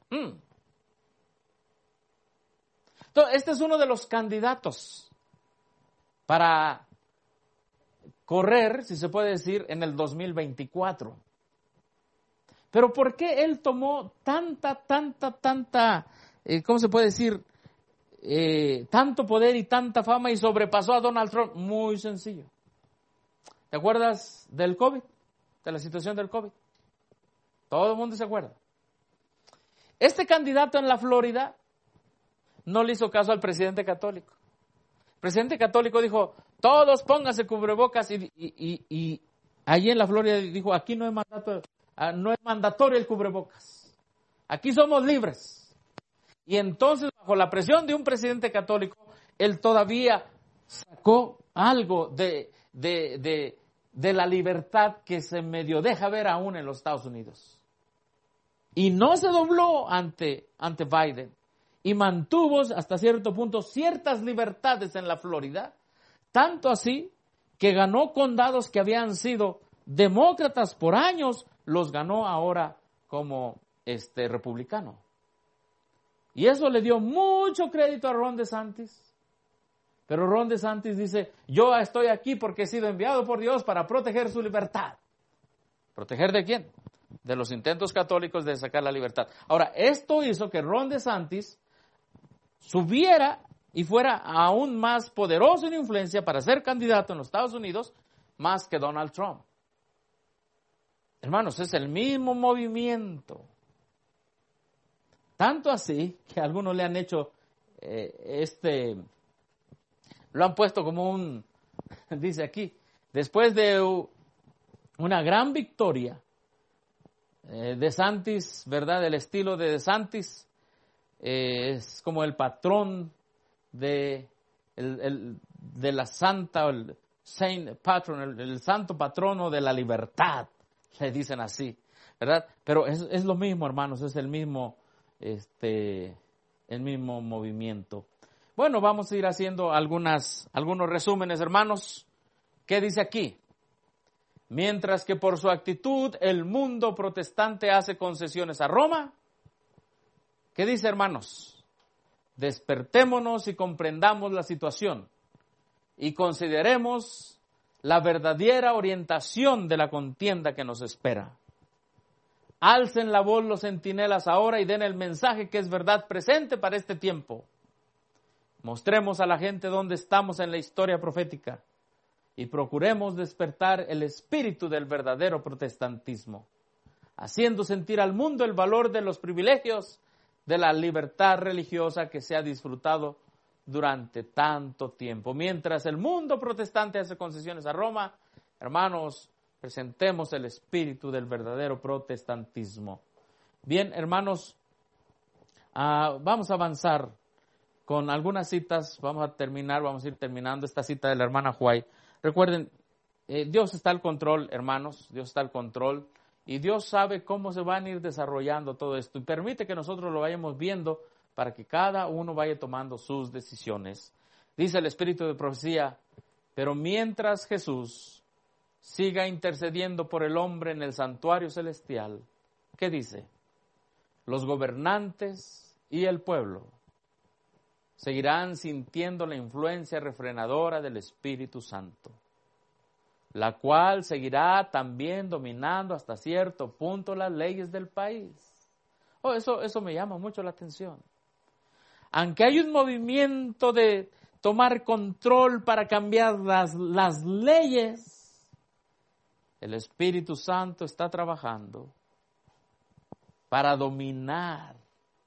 Entonces, este es uno de los candidatos para correr, si se puede decir, en el 2024. Pero ¿por qué él tomó tanta, ¿cómo se puede decir? Tanto poder y tanta fama y sobrepasó a Donald Trump. Muy sencillo. ¿Te acuerdas del COVID? De la situación del COVID. Todo el mundo se acuerda. Este candidato en la Florida no le hizo caso al presidente católico. El presidente católico dijo, todos pónganse cubrebocas y allí en la Florida dijo, aquí no es mandatorio el cubrebocas. Aquí somos libres. Y entonces, bajo la presión de un presidente católico, él todavía sacó algo de la libertad que se medio deja ver aún en los Estados Unidos. Y no se dobló ante Biden. Y mantuvo hasta cierto punto ciertas libertades en la Florida. Tanto así que ganó condados que habían sido demócratas por años, los ganó ahora como republicano. Y eso le dio mucho crédito a Ron DeSantis. Pero Ron DeSantis dice, yo estoy aquí porque he sido enviado por Dios para proteger su libertad. ¿Proteger de quién? De los intentos católicos de sacar la libertad. Ahora, esto hizo que Ron DeSantis subiera y fuera aún más poderoso en influencia para ser candidato en los Estados Unidos más que Donald Trump. Hermanos, es el mismo movimiento. Tanto así que algunos le han hecho lo han puesto como dice aquí, después de una gran victoria, DeSantis, ¿verdad? El estilo de DeSantis es como el patrón de la santa, el saint patron, el santo patrono de la libertad, le dicen así, ¿verdad? Pero es lo mismo, hermanos, es el mismo movimiento. Bueno, vamos a ir haciendo algunos resúmenes, hermanos. ¿Qué dice aquí? Mientras que por su actitud el mundo protestante hace concesiones a Roma. ¿Qué dice, hermanos? Despertémonos y comprendamos la situación y consideremos la verdadera orientación de la contienda que nos espera. Alcen la voz los centinelas ahora y den el mensaje que es verdad presente para este tiempo. Mostremos a la gente dónde estamos en la historia profética y procuremos despertar el espíritu del verdadero protestantismo, haciendo sentir al mundo el valor de los privilegios de la libertad religiosa que se ha disfrutado durante tanto tiempo. Mientras el mundo protestante hace concesiones a Roma, hermanos, presentemos el espíritu del verdadero protestantismo. Bien, hermanos, vamos a avanzar con algunas citas. Vamos a ir terminando esta cita de la hermana White. Recuerden, Dios está al control, hermanos, Dios está al control y Dios sabe cómo se van a ir desarrollando todo esto y permite que nosotros lo vayamos viendo para que cada uno vaya tomando sus decisiones. Dice el Espíritu de Profecía, pero mientras Jesús siga intercediendo por el hombre en el santuario celestial, ¿qué dice? Los gobernantes y el pueblo seguirán sintiendo la influencia refrenadora del Espíritu Santo, la cual seguirá también dominando hasta cierto punto las leyes del país. Eso me llama mucho la atención. Aunque hay un movimiento de tomar control para cambiar las leyes, el Espíritu Santo está trabajando para dominar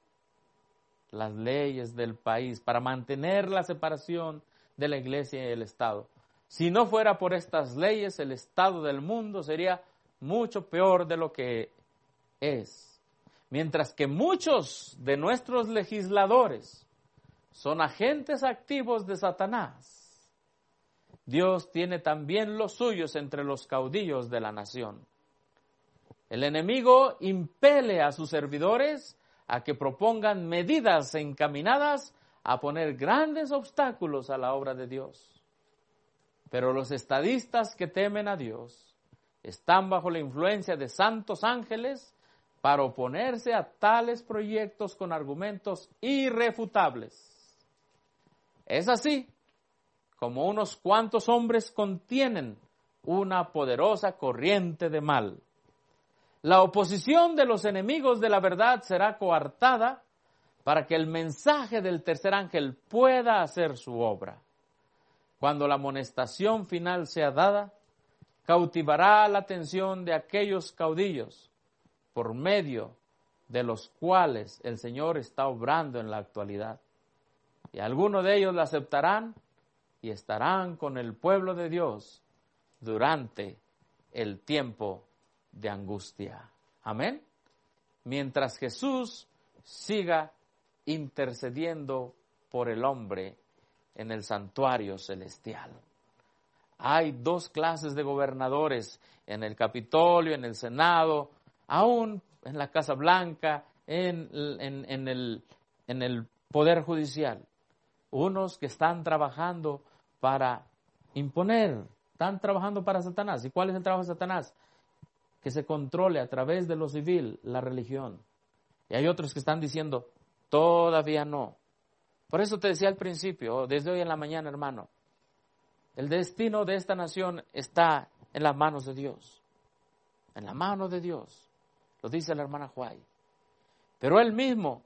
las leyes del país, para mantener la separación de la iglesia y el Estado. Si no fuera por estas leyes, el estado del mundo sería mucho peor de lo que es. Mientras que muchos de nuestros legisladores son agentes activos de Satanás, Dios tiene también los suyos entre los caudillos de la nación. El enemigo impele a sus servidores a que propongan medidas encaminadas a poner grandes obstáculos a la obra de Dios. Pero los estadistas que temen a Dios están bajo la influencia de santos ángeles para oponerse a tales proyectos con argumentos irrefutables. Es así como unos cuantos hombres contienen una poderosa corriente de mal. La oposición de los enemigos de la verdad será coartada para que el mensaje del tercer ángel pueda hacer su obra. Cuando la amonestación final sea dada, cautivará la atención de aquellos caudillos por medio de los cuales el Señor está obrando en la actualidad. Y algunos de ellos la aceptarán y estarán con el pueblo de Dios durante el tiempo de angustia. Amén. Mientras Jesús siga intercediendo por el hombre en el santuario celestial. Hay dos clases de gobernadores en el Capitolio, en el Senado, aún en la Casa Blanca, en el Poder Judicial. Unos que están trabajando para imponer, están trabajando para Satanás. ¿Y cuál es el trabajo de Satanás? Que se controle a través de lo civil la religión. Y hay otros que están diciendo, Todavía no. Por eso te decía al principio, desde hoy en la mañana, hermano, el destino de esta nación está en las manos de Dios. En la mano de Dios. Lo dice la hermana Huay. Pero Él mismo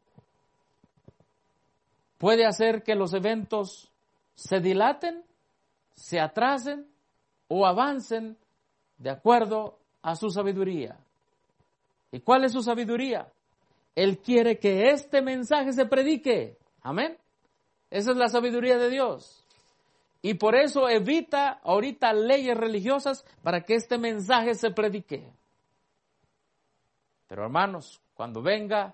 puede hacer que los eventos se dilaten, se atrasen o avancen de acuerdo a su sabiduría. ¿Y cuál es su sabiduría? Él quiere que este mensaje se predique. Amén. Esa es la sabiduría de Dios. Y por eso evita ahorita leyes religiosas para que este mensaje se predique. Pero hermanos, cuando venga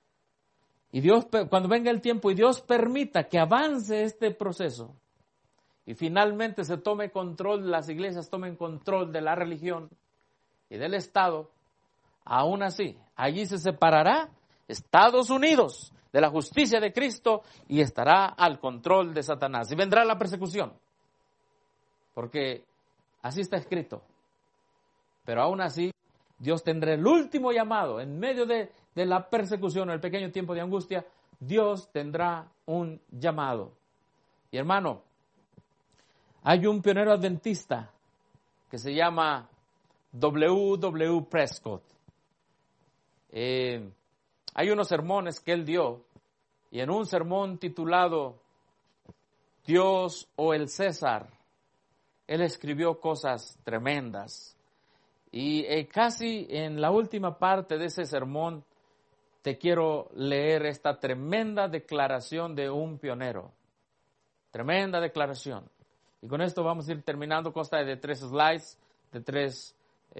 el tiempo y Dios permita que avance este proceso y finalmente se tome control, las iglesias tomen control de la religión y del Estado, aún así, allí se separará Estados Unidos de la justicia de Cristo y estará al control de Satanás. Y vendrá la persecución, porque así está escrito. Pero aún así, Dios tendrá el último llamado en medio de la persecución, el pequeño tiempo de angustia. Dios tendrá un llamado. Y hermano, hay un pionero adventista que se llama W. Prescott. Hay unos sermones que él dio, y en un sermón titulado Dios o el César, él escribió cosas tremendas. Y casi en la última parte de ese sermón te quiero leer esta tremenda declaración de un pionero. Tremenda declaración. Y con esto vamos a ir terminando. Consta de 3 slides, de 3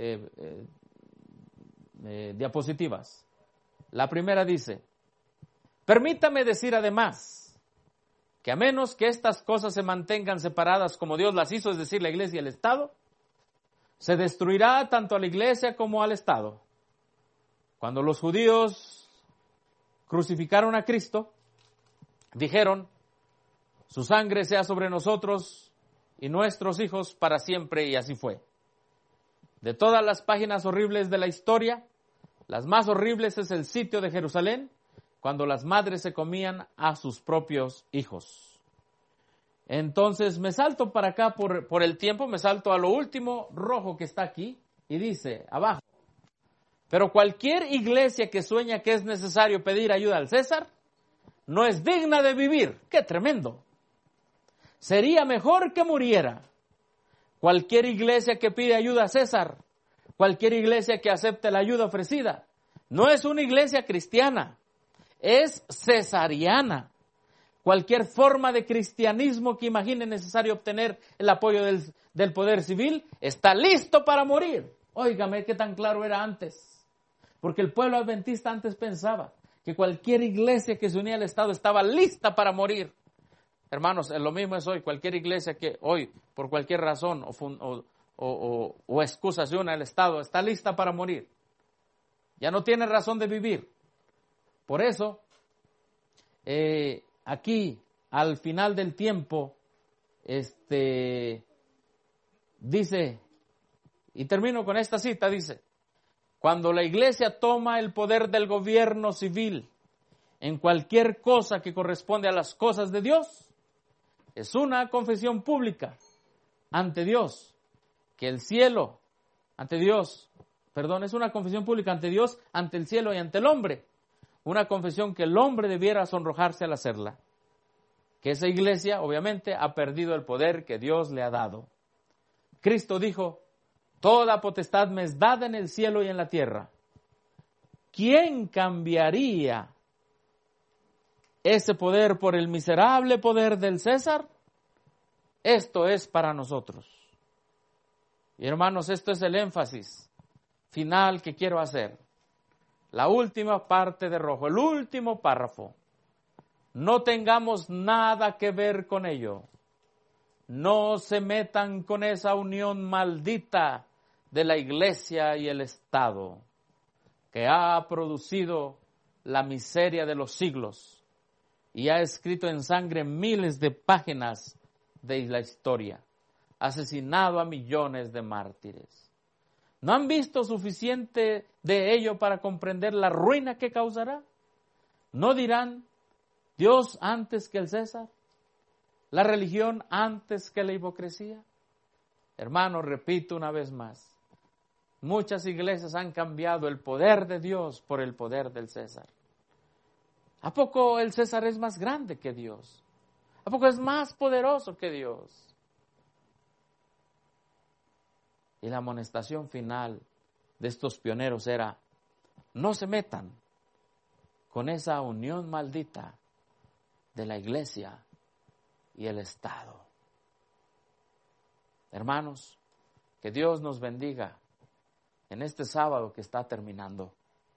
diapositivas. La primera dice: permítame decir además que a menos que estas cosas se mantengan separadas como Dios las hizo, es decir, la iglesia y el Estado, se destruirá tanto a la iglesia como al Estado. Cuando los judíos crucificaron a Cristo, dijeron: su sangre sea sobre nosotros y nuestros hijos para siempre, y así fue. De todas las páginas horribles de la historia, las más horribles es el sitio de Jerusalén, cuando las madres se comían a sus propios hijos. Entonces me salto para acá por el tiempo, me salto a lo último rojo que está aquí, y dice abajo: pero cualquier iglesia que sueña que es necesario pedir ayuda al César, no es digna de vivir. ¡Qué tremendo! Sería mejor que muriera. Cualquier iglesia que pide ayuda a César, cualquier iglesia que acepte la ayuda ofrecida, no es una iglesia cristiana, es cesariana. Cualquier forma de cristianismo que imagine necesario obtener el apoyo del poder civil está listo para morir. Óigame, qué tan claro era antes. Porque el pueblo adventista antes pensaba que cualquier iglesia que se unía al Estado estaba lista para morir. Hermanos, lo mismo es hoy. Cualquier iglesia que hoy, por cualquier razón o excusa se une al Estado, está lista para morir. Ya no tiene razón de vivir. Por eso, aquí, al final del tiempo, dice, y termino con esta cita, dice: cuando la iglesia toma el poder del gobierno civil en cualquier cosa que corresponde a las cosas de Dios, es una confesión pública ante Dios, que el cielo, es una confesión pública ante Dios, ante el cielo y ante el hombre. Una confesión que el hombre debiera sonrojarse al hacerla. Que esa iglesia, obviamente, ha perdido el poder que Dios le ha dado. Cristo dijo: toda potestad me es dada en el cielo y en la tierra. ¿Quién cambiaría ese poder por el miserable poder del César? Esto es para nosotros. Y hermanos, esto es el énfasis final que quiero hacer. La última parte de rojo, el último párrafo. No tengamos nada que ver con ello. No se metan con esa unión maldita de la iglesia y el Estado, que ha producido la miseria de los siglos y ha escrito en sangre miles de páginas de la historia, asesinado a millones de mártires. ¿No han visto suficiente de ello para comprender la ruina que causará? ¿No dirán ¿Dios antes que el César? ¿La religión antes que la hipocresía? Hermano, repito una vez más, muchas iglesias han cambiado el poder de Dios por el poder del César. ¿A poco el César es más grande que Dios? ¿A poco es más poderoso que Dios? Y la amonestación final de estos pioneros era: no se metan con esa unión maldita de la iglesia y el Estado. Hermanos, que Dios nos bendiga en este sábado que está terminando.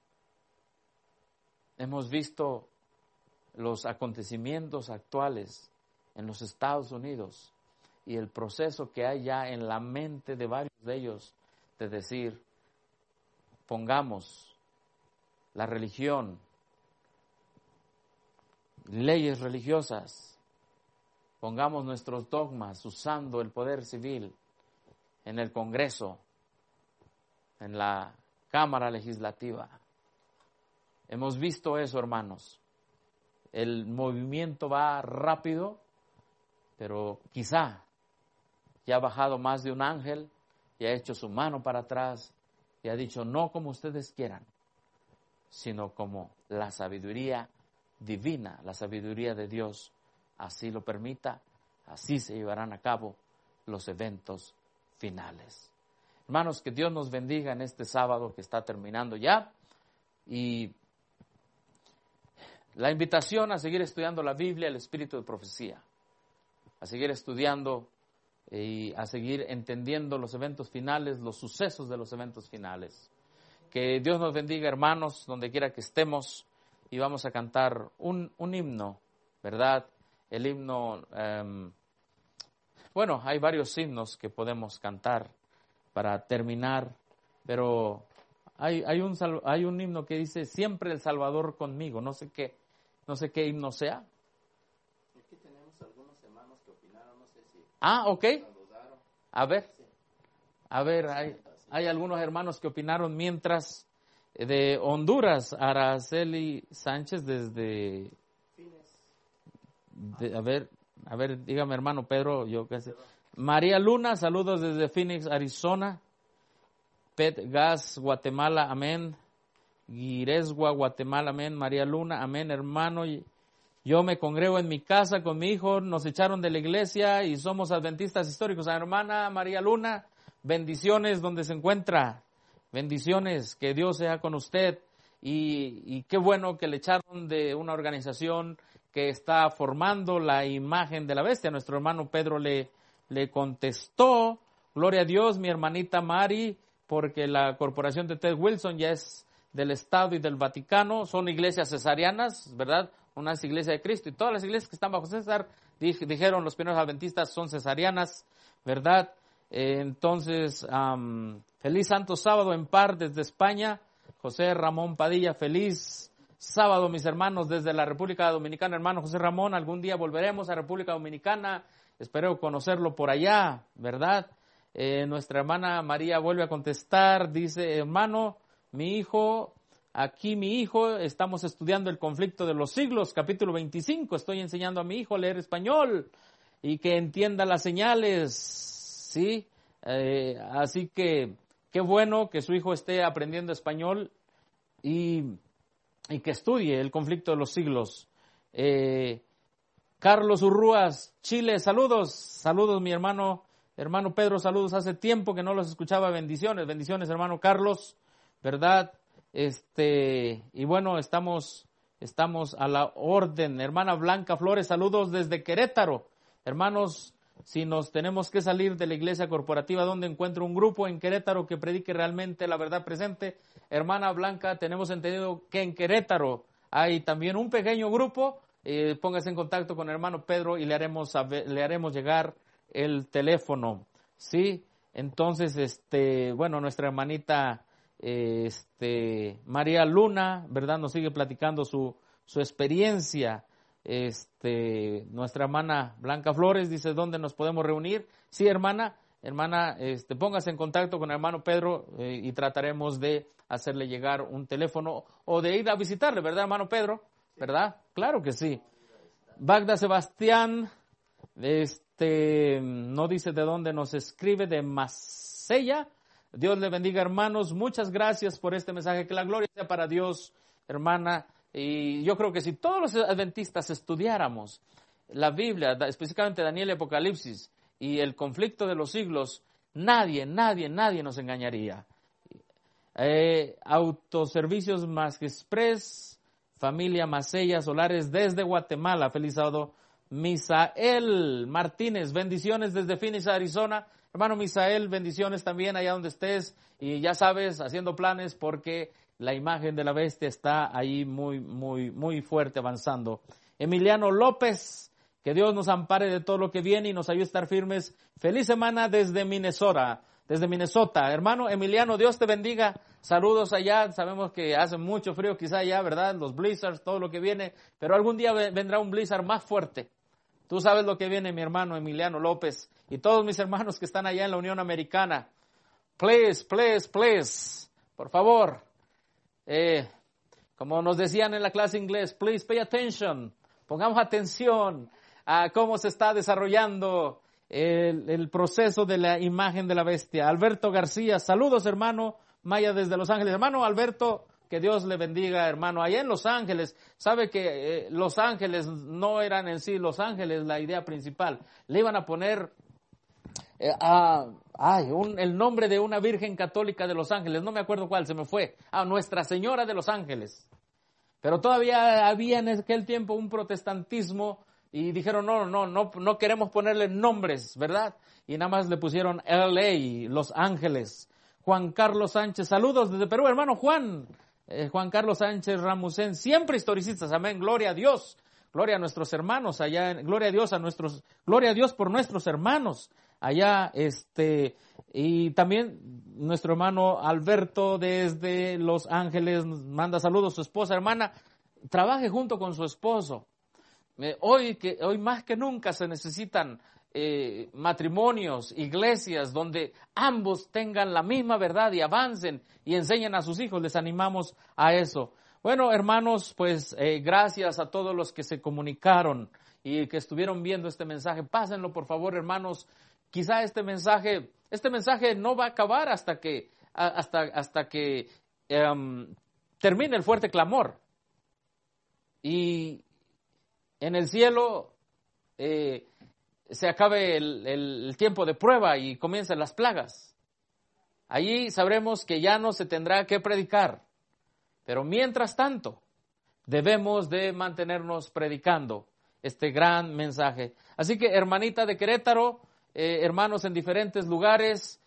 Hemos visto los acontecimientos actuales en los Estados Unidos y el proceso que hay ya en la mente de varios de ellos de decir: pongamos la religión, leyes religiosas, pongamos nuestros dogmas usando el poder civil en el Congreso, en la Cámara Legislativa. Hemos visto eso, hermanos. El movimiento va rápido, pero quizá ya ha bajado más de un ángel y ha hecho su mano para atrás y ha dicho: no como ustedes quieran, sino como la sabiduría divina, la sabiduría de Dios así lo permita, así se llevarán a cabo los eventos finales. Hermanos, que Dios nos bendiga en este sábado que está terminando ya, y la invitación a seguir estudiando la Biblia, el espíritu de profecía, a seguir estudiando y a seguir entendiendo los eventos finales, los sucesos de los eventos finales. Que Dios nos bendiga, hermanos, donde quiera que estemos, y vamos a cantar un himno, ¿verdad? El himno, bueno, hay varios himnos que podemos cantar para terminar, pero hay un himno que dice: siempre el Salvador conmigo. No sé qué himno sea. Aquí tenemos algunos hermanos que opinaron, no sé si... Ok. A ver, hay algunos hermanos que opinaron mientras. De Honduras, Araceli Sánchez desde... a ver, dígame, hermano Pedro, yo qué sé. María Luna, saludos desde Phoenix, Arizona. Pet Gas, Guatemala, amén. Guiresgua, Guatemala, amén. María Luna, amén, hermano. Yo me congrego en mi casa con mi hijo, nos echaron de la iglesia y somos adventistas históricos. Hermana María Luna, bendiciones donde se encuentra. Bendiciones, que Dios sea con usted, y qué bueno que le echaron de una organización que está formando la imagen de la bestia. Nuestro hermano Pedro le contestó: gloria a Dios, mi hermanita Mari, porque la corporación de Ted Wilson ya es del Estado y del Vaticano, son iglesias cesarianas, ¿verdad? Una es Iglesia de Cristo, y todas las iglesias que están bajo César, dijeron los primeros adventistas, son cesarianas, ¿verdad? Entonces, feliz Santo Sábado en Par desde España. José Ramón Padilla, feliz sábado, mis hermanos, desde la República Dominicana. Hermano José Ramón, algún día volveremos a República Dominicana, espero conocerlo por allá, ¿verdad? Nuestra hermana María vuelve a contestar, dice: hermano, mi hijo, estamos estudiando el conflicto de los siglos, capítulo 25, estoy enseñando a mi hijo a leer español y que entienda las señales. Sí, así que qué bueno que su hijo esté aprendiendo español y que estudie el conflicto de los siglos. Carlos Urrúas, Chile, saludos mi hermano Pedro, saludos, hace tiempo que no los escuchaba, bendiciones hermano Carlos, ¿verdad? Y bueno, estamos a la orden. Hermana Blanca Flores, saludos desde Querétaro. Hermanos, si nos tenemos que salir de la iglesia corporativa, ¿dónde encuentro un grupo en Querétaro que predique realmente la verdad presente? Hermana Blanca, tenemos entendido que en Querétaro hay también un pequeño grupo. Póngase en contacto con el hermano Pedro y le haremos llegar el teléfono. ¿Sí? Entonces, bueno, nuestra hermanita María Luna, ¿verdad? Nos sigue platicando su experiencia. Nuestra hermana Blanca Flores dice: ¿dónde nos podemos reunir? Sí, hermana, póngase en contacto con el hermano Pedro y trataremos de hacerle llegar un teléfono o de ir a visitarle, ¿verdad, hermano Pedro? ¿Verdad? Claro que sí. Bagda Sebastián, no dice de dónde nos escribe, de Masella. Dios le bendiga, hermanos. Muchas gracias por este mensaje. Que la gloria sea para Dios, hermana. Y yo creo que si todos los adventistas estudiáramos la Biblia, específicamente Daniel y Apocalipsis, y el conflicto de los siglos, nadie nos engañaría. Autoservicios Más Express, familia Macella Solares desde Guatemala. Feliz sábado. Misael Martínez, bendiciones desde Phoenix, Arizona. Hermano Misael, bendiciones también allá donde estés. Y ya sabes, haciendo planes porque la imagen de la bestia está ahí muy fuerte avanzando. Emiliano López, que Dios nos ampare de todo lo que viene y nos ayude a estar firmes. Feliz semana desde Minnesota. Hermano Emiliano, Dios te bendiga. Saludos allá. Sabemos que hace mucho frío quizá allá, ¿verdad? Los blizzards, todo lo que viene. Pero algún día vendrá un blizzard más fuerte. Tú sabes lo que viene, mi hermano Emiliano López. Y todos mis hermanos que están allá en la Unión Americana. Please. Por favor. Como nos decían en la clase inglés, please pay attention. Pongamos atención a cómo se está desarrollando el proceso de la imagen de la bestia. Alberto García, saludos, hermano Maya desde Los Ángeles. Hermano Alberto, que Dios le bendiga, hermano. Allá en Los Ángeles, sabe que Los Ángeles no eran en sí Los Ángeles la idea principal. Le iban a poner el nombre de una virgen católica de Los Ángeles. No me acuerdo cuál, se me fue. Nuestra Señora de Los Ángeles. Pero todavía había en aquel tiempo un protestantismo y dijeron, no queremos ponerle nombres, ¿verdad? Y nada más le pusieron LA, Los Ángeles. Juan Carlos Sánchez, saludos desde Perú, hermano Juan Carlos Sánchez Ramusén, siempre historicistas, amén, gloria a Dios, gloria a nuestros hermanos allá, gloria a Dios por nuestros hermanos allá, y también nuestro hermano Alberto desde Los Ángeles manda saludos a su esposa, hermana, trabaje junto con su esposo. Hoy más que nunca se necesitan matrimonios, iglesias donde ambos tengan la misma verdad y avancen y enseñen a sus hijos. Les animamos a eso. Bueno, hermanos, pues gracias a todos los que se comunicaron y que estuvieron viendo este mensaje. Pásenlo, por favor, hermanos. Quizá este mensaje no va a acabar hasta que termine el fuerte clamor. Y en el cielo se acabe el tiempo de prueba y comiencen las plagas. Allí sabremos que ya no se tendrá que predicar. Pero mientras tanto, debemos de mantenernos predicando este gran mensaje. Así que, hermanita de Querétaro, hermanos en diferentes lugares,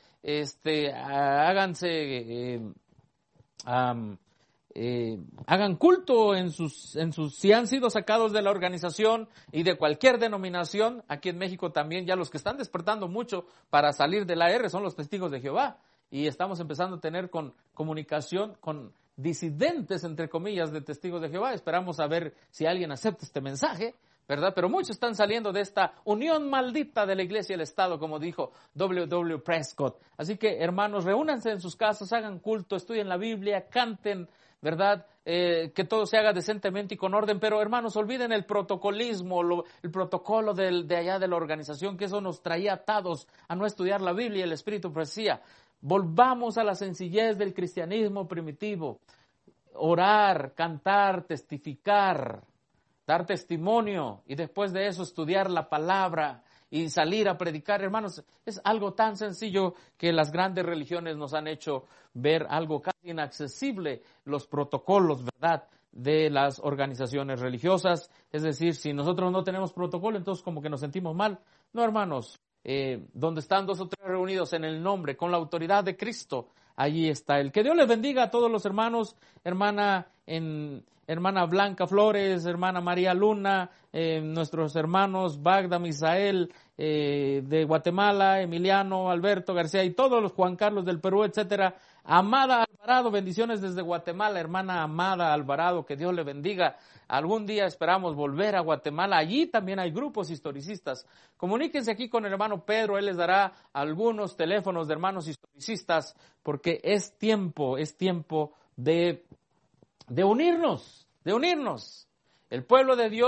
hagan culto si han sido sacados de la organización y de cualquier denominación. Aquí en México también ya los que están despertando mucho para salir del AR son los testigos de Jehová. Y estamos empezando a tener comunicación con disidentes, entre comillas, de testigos de Jehová. Esperamos a ver si alguien acepta este mensaje, ¿verdad? Pero muchos están saliendo de esta unión maldita de la iglesia y el Estado, como dijo W. Prescott. Así que, hermanos, reúnanse en sus casas, hagan culto, estudien la Biblia, canten, ¿verdad? Que todo se haga decentemente y con orden, pero hermanos, olviden el protocolismo, el protocolo de allá de la organización, que eso nos traía atados a no estudiar la Biblia y el Espíritu Profecía. Volvamos a la sencillez del cristianismo primitivo, orar, cantar, testificar, dar testimonio y después de eso estudiar la palabra y salir a predicar. Hermanos, es algo tan sencillo que las grandes religiones nos han hecho ver algo casi inaccesible, los protocolos, ¿verdad?, de las organizaciones religiosas. Es decir, si nosotros no tenemos protocolo, entonces como que nos sentimos mal. No, hermanos, donde están dos o tres reunidos en el nombre, con la autoridad de Cristo, allí está Él. Que Dios les bendiga a todos los hermanos, hermana Blanca Flores, hermana María Luna, nuestros hermanos Bagda, Misael, de Guatemala, Emiliano, Alberto García y todos los Juan Carlos del Perú, etcétera. Amada Alvarado, bendiciones desde Guatemala, hermana Amada Alvarado, que Dios le bendiga. Algún día esperamos volver a Guatemala. Allí también hay grupos historicistas. Comuníquense aquí con el hermano Pedro, él les dará algunos teléfonos de hermanos historicistas, porque es tiempo de unirnos. El pueblo de Dios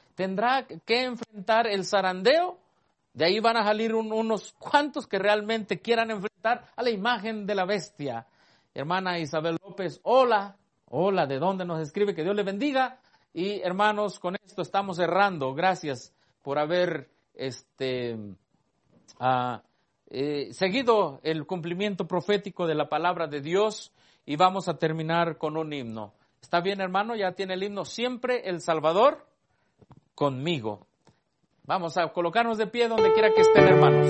tendrá que enfrentar el zarandeo. De ahí van a salir unos cuantos que realmente quieran enfrentar a la imagen de la bestia. Hermana Isabel López, hola, ¿de dónde nos escribe? Que Dios le bendiga. Y hermanos, con esto estamos cerrando. Gracias por haber seguido el cumplimiento profético de la palabra de Dios, y vamos a terminar con un himno. ¿Está bien, hermano? Ya tiene el himno. Siempre el Salvador conmigo. Vamos a colocarnos de pie donde quiera que estén, hermanos.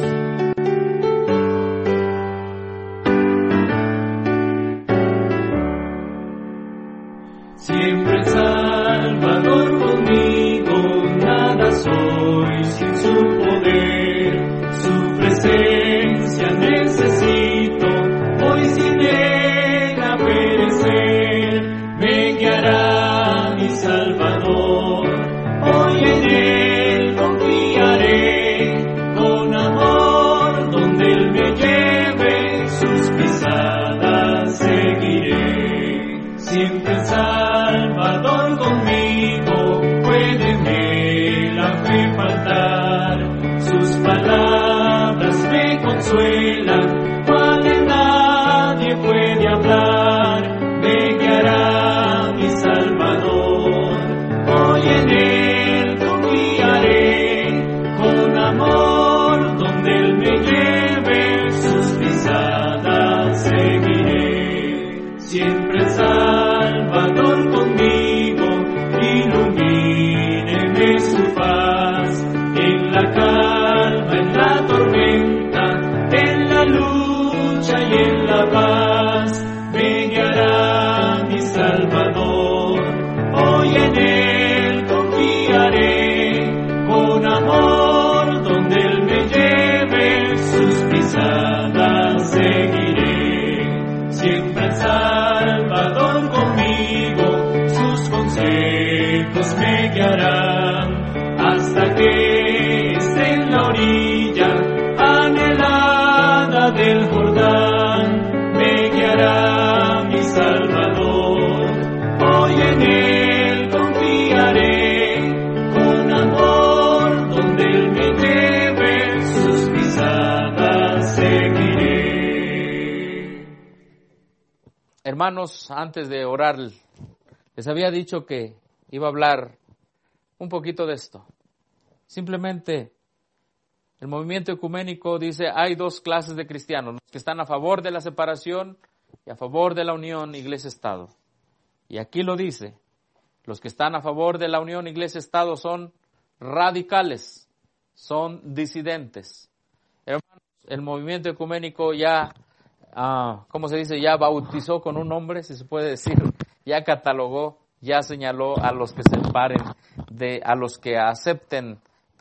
Siempre el Salvador conmigo, nada soy sin su poder, su presencia necesito, hoy sin ella perecer, me guiará mi Salvador, hoy en él confiaré, con amor donde él me lleve, sus pisadas seguiré, siempre el Salvador conmigo, puédeme la fe faltar, sus palabras me consuelan, cual en nadie puede hablar, me guiará mi Salvador, hoy en él confiaré, con amor donde él me lleve, sus pisadas seguiré, siempre el Salvador conmigo, ilumíneme su faz, en la calma, en la tormenta, en la lucha y en la paz, me guiará mi Salvador, hoy en él confiaré, con amor donde él me lleve, sus pisadas seguiré, siempre el Salvador conmigo, sus consejos me guiarán, hasta que esté en la orilla anhelada del Jordán, me guiará mi Salvador, hoy en él confiaré, con amor donde él me lleve, sus pisadas seguiré. Hermanos, antes de orar, les había dicho que iba a hablar un poquito de esto. Simplemente, el movimiento ecuménico dice, hay dos clases de cristianos, los que están a favor de la separación y a favor de la unión Iglesia-Estado. Y aquí lo dice, los que están a favor de la unión Iglesia-Estado son radicales, son disidentes. Hermanos, el movimiento ecuménico ya, ¿cómo se dice? Ya bautizó con un nombre, si se puede decir, ya catalogó, ya señaló a los que se separen, a los que acepten,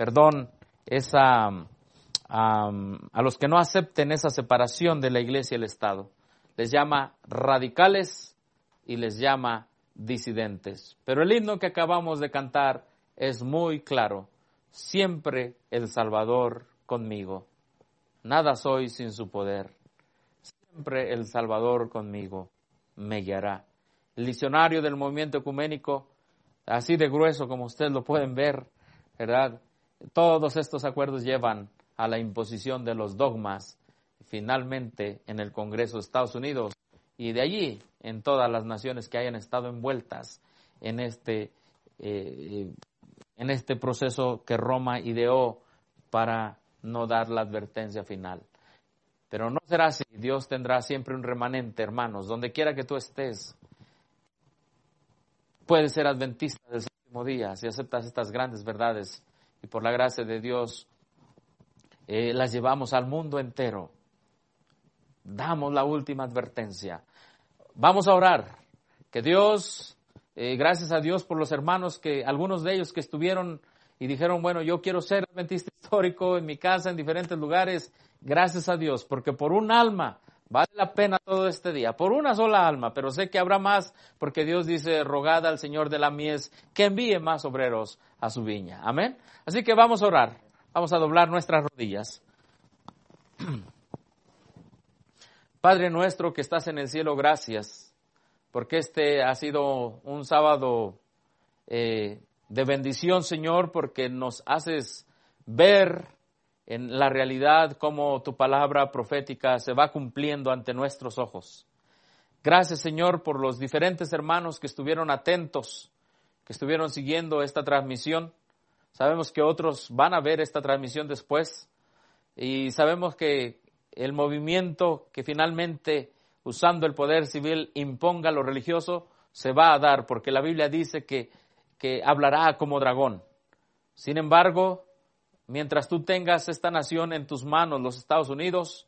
a los que no acepten esa separación de la Iglesia y el Estado. Les llama radicales y les llama disidentes. Pero el himno que acabamos de cantar es muy claro. Siempre el Salvador conmigo. Nada soy sin su poder. Siempre el Salvador conmigo me guiará. El diccionario del movimiento ecuménico, así de grueso como ustedes lo pueden ver, ¿verdad? Todos estos acuerdos llevan a la imposición de los dogmas, finalmente en el Congreso de Estados Unidos y de allí en todas las naciones que hayan estado envueltas en este proceso que Roma ideó para no dar la advertencia final. Pero no será así. Dios tendrá siempre un remanente, hermanos, donde quiera que tú estés. Puedes ser adventista del séptimo día si aceptas estas grandes verdades y por la gracia de Dios las llevamos al mundo entero. Damos la última advertencia. Vamos a orar. Que Dios, gracias a Dios por los hermanos, que algunos de ellos que estuvieron y dijeron, bueno, yo quiero ser adventista histórico en mi casa, en diferentes lugares. Gracias a Dios, porque por un alma vale la pena todo este día, por una sola alma, pero sé que habrá más, porque Dios dice, rogad al Señor de la mies que envíe más obreros a su viña. Amén. Así que vamos a orar, vamos a doblar nuestras rodillas. Padre nuestro que estás en el cielo, gracias, porque este ha sido un sábado de bendición, Señor, porque nos haces ver en la realidad cómo tu palabra profética se va cumpliendo ante nuestros ojos. Gracias, Señor, por los diferentes hermanos que estuvieron atentos, que estuvieron siguiendo esta transmisión. Sabemos que otros van a ver esta transmisión después y sabemos que el movimiento que finalmente, usando el poder civil, imponga lo religioso, se va a dar, porque la Biblia dice que hablará como dragón. Sin embargo, mientras tú tengas esta nación en tus manos, los Estados Unidos,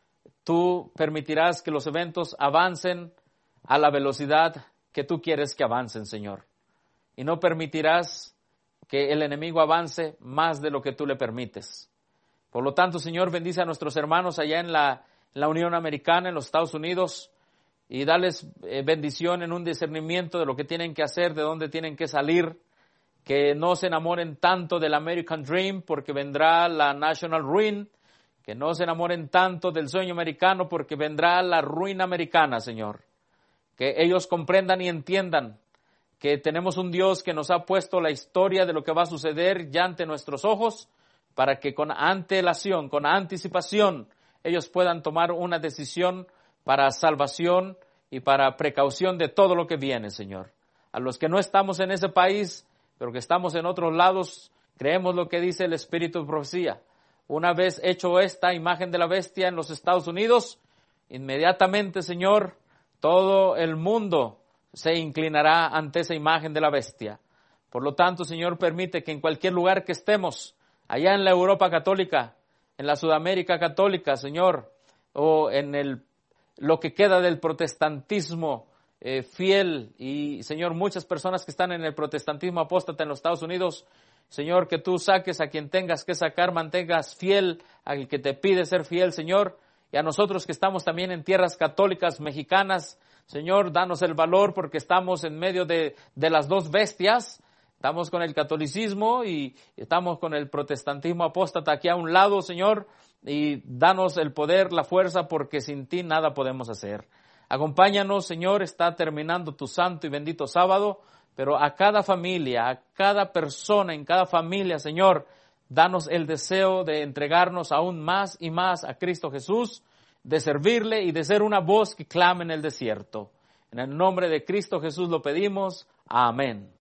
tú permitirás que los eventos avancen a la velocidad que tú quieres que avancen, Señor. Y no permitirás que el enemigo avance más de lo que tú le permites. Por lo tanto, Señor, bendice a nuestros hermanos allá en la Unión Americana, en los Estados Unidos, y dales bendición en un discernimiento de lo que tienen que hacer, de dónde tienen que salir, que no se enamoren tanto del American Dream porque vendrá la National Ruin, que no se enamoren tanto del sueño americano porque vendrá la ruina americana, Señor. Que ellos comprendan y entiendan que tenemos un Dios que nos ha puesto la historia de lo que va a suceder ya ante nuestros ojos, para que con antelación, con anticipación, ellos puedan tomar una decisión para salvación y para precaución de todo lo que viene, Señor. A los que no estamos en ese país, pero que estamos en otros lados, creemos lo que dice el Espíritu de Profecía. Una vez hecho esta imagen de la bestia en los Estados Unidos, inmediatamente, Señor, todo el mundo se inclinará ante esa imagen de la bestia. Por lo tanto, Señor, permite que en cualquier lugar que estemos, allá en la Europa católica, en la Sudamérica católica, Señor, o en lo que queda del protestantismo fiel, y Señor, muchas personas que están en el protestantismo apóstata en los Estados Unidos, Señor, que tú saques a quien tengas que sacar, mantengas fiel al que te pide ser fiel, Señor, y a nosotros que estamos también en tierras católicas mexicanas, Señor, danos el valor porque estamos en medio de las dos bestias. Estamos con el catolicismo y estamos con el protestantismo apóstata aquí a un lado, Señor, y danos el poder, la fuerza, porque sin ti nada podemos hacer. Acompáñanos, Señor, está terminando tu santo y bendito sábado, pero a cada familia, a cada persona, en cada familia, Señor, danos el deseo de entregarnos aún más y más a Cristo Jesús, de servirle y de ser una voz que clame en el desierto. En el nombre de Cristo Jesús lo pedimos. Amén.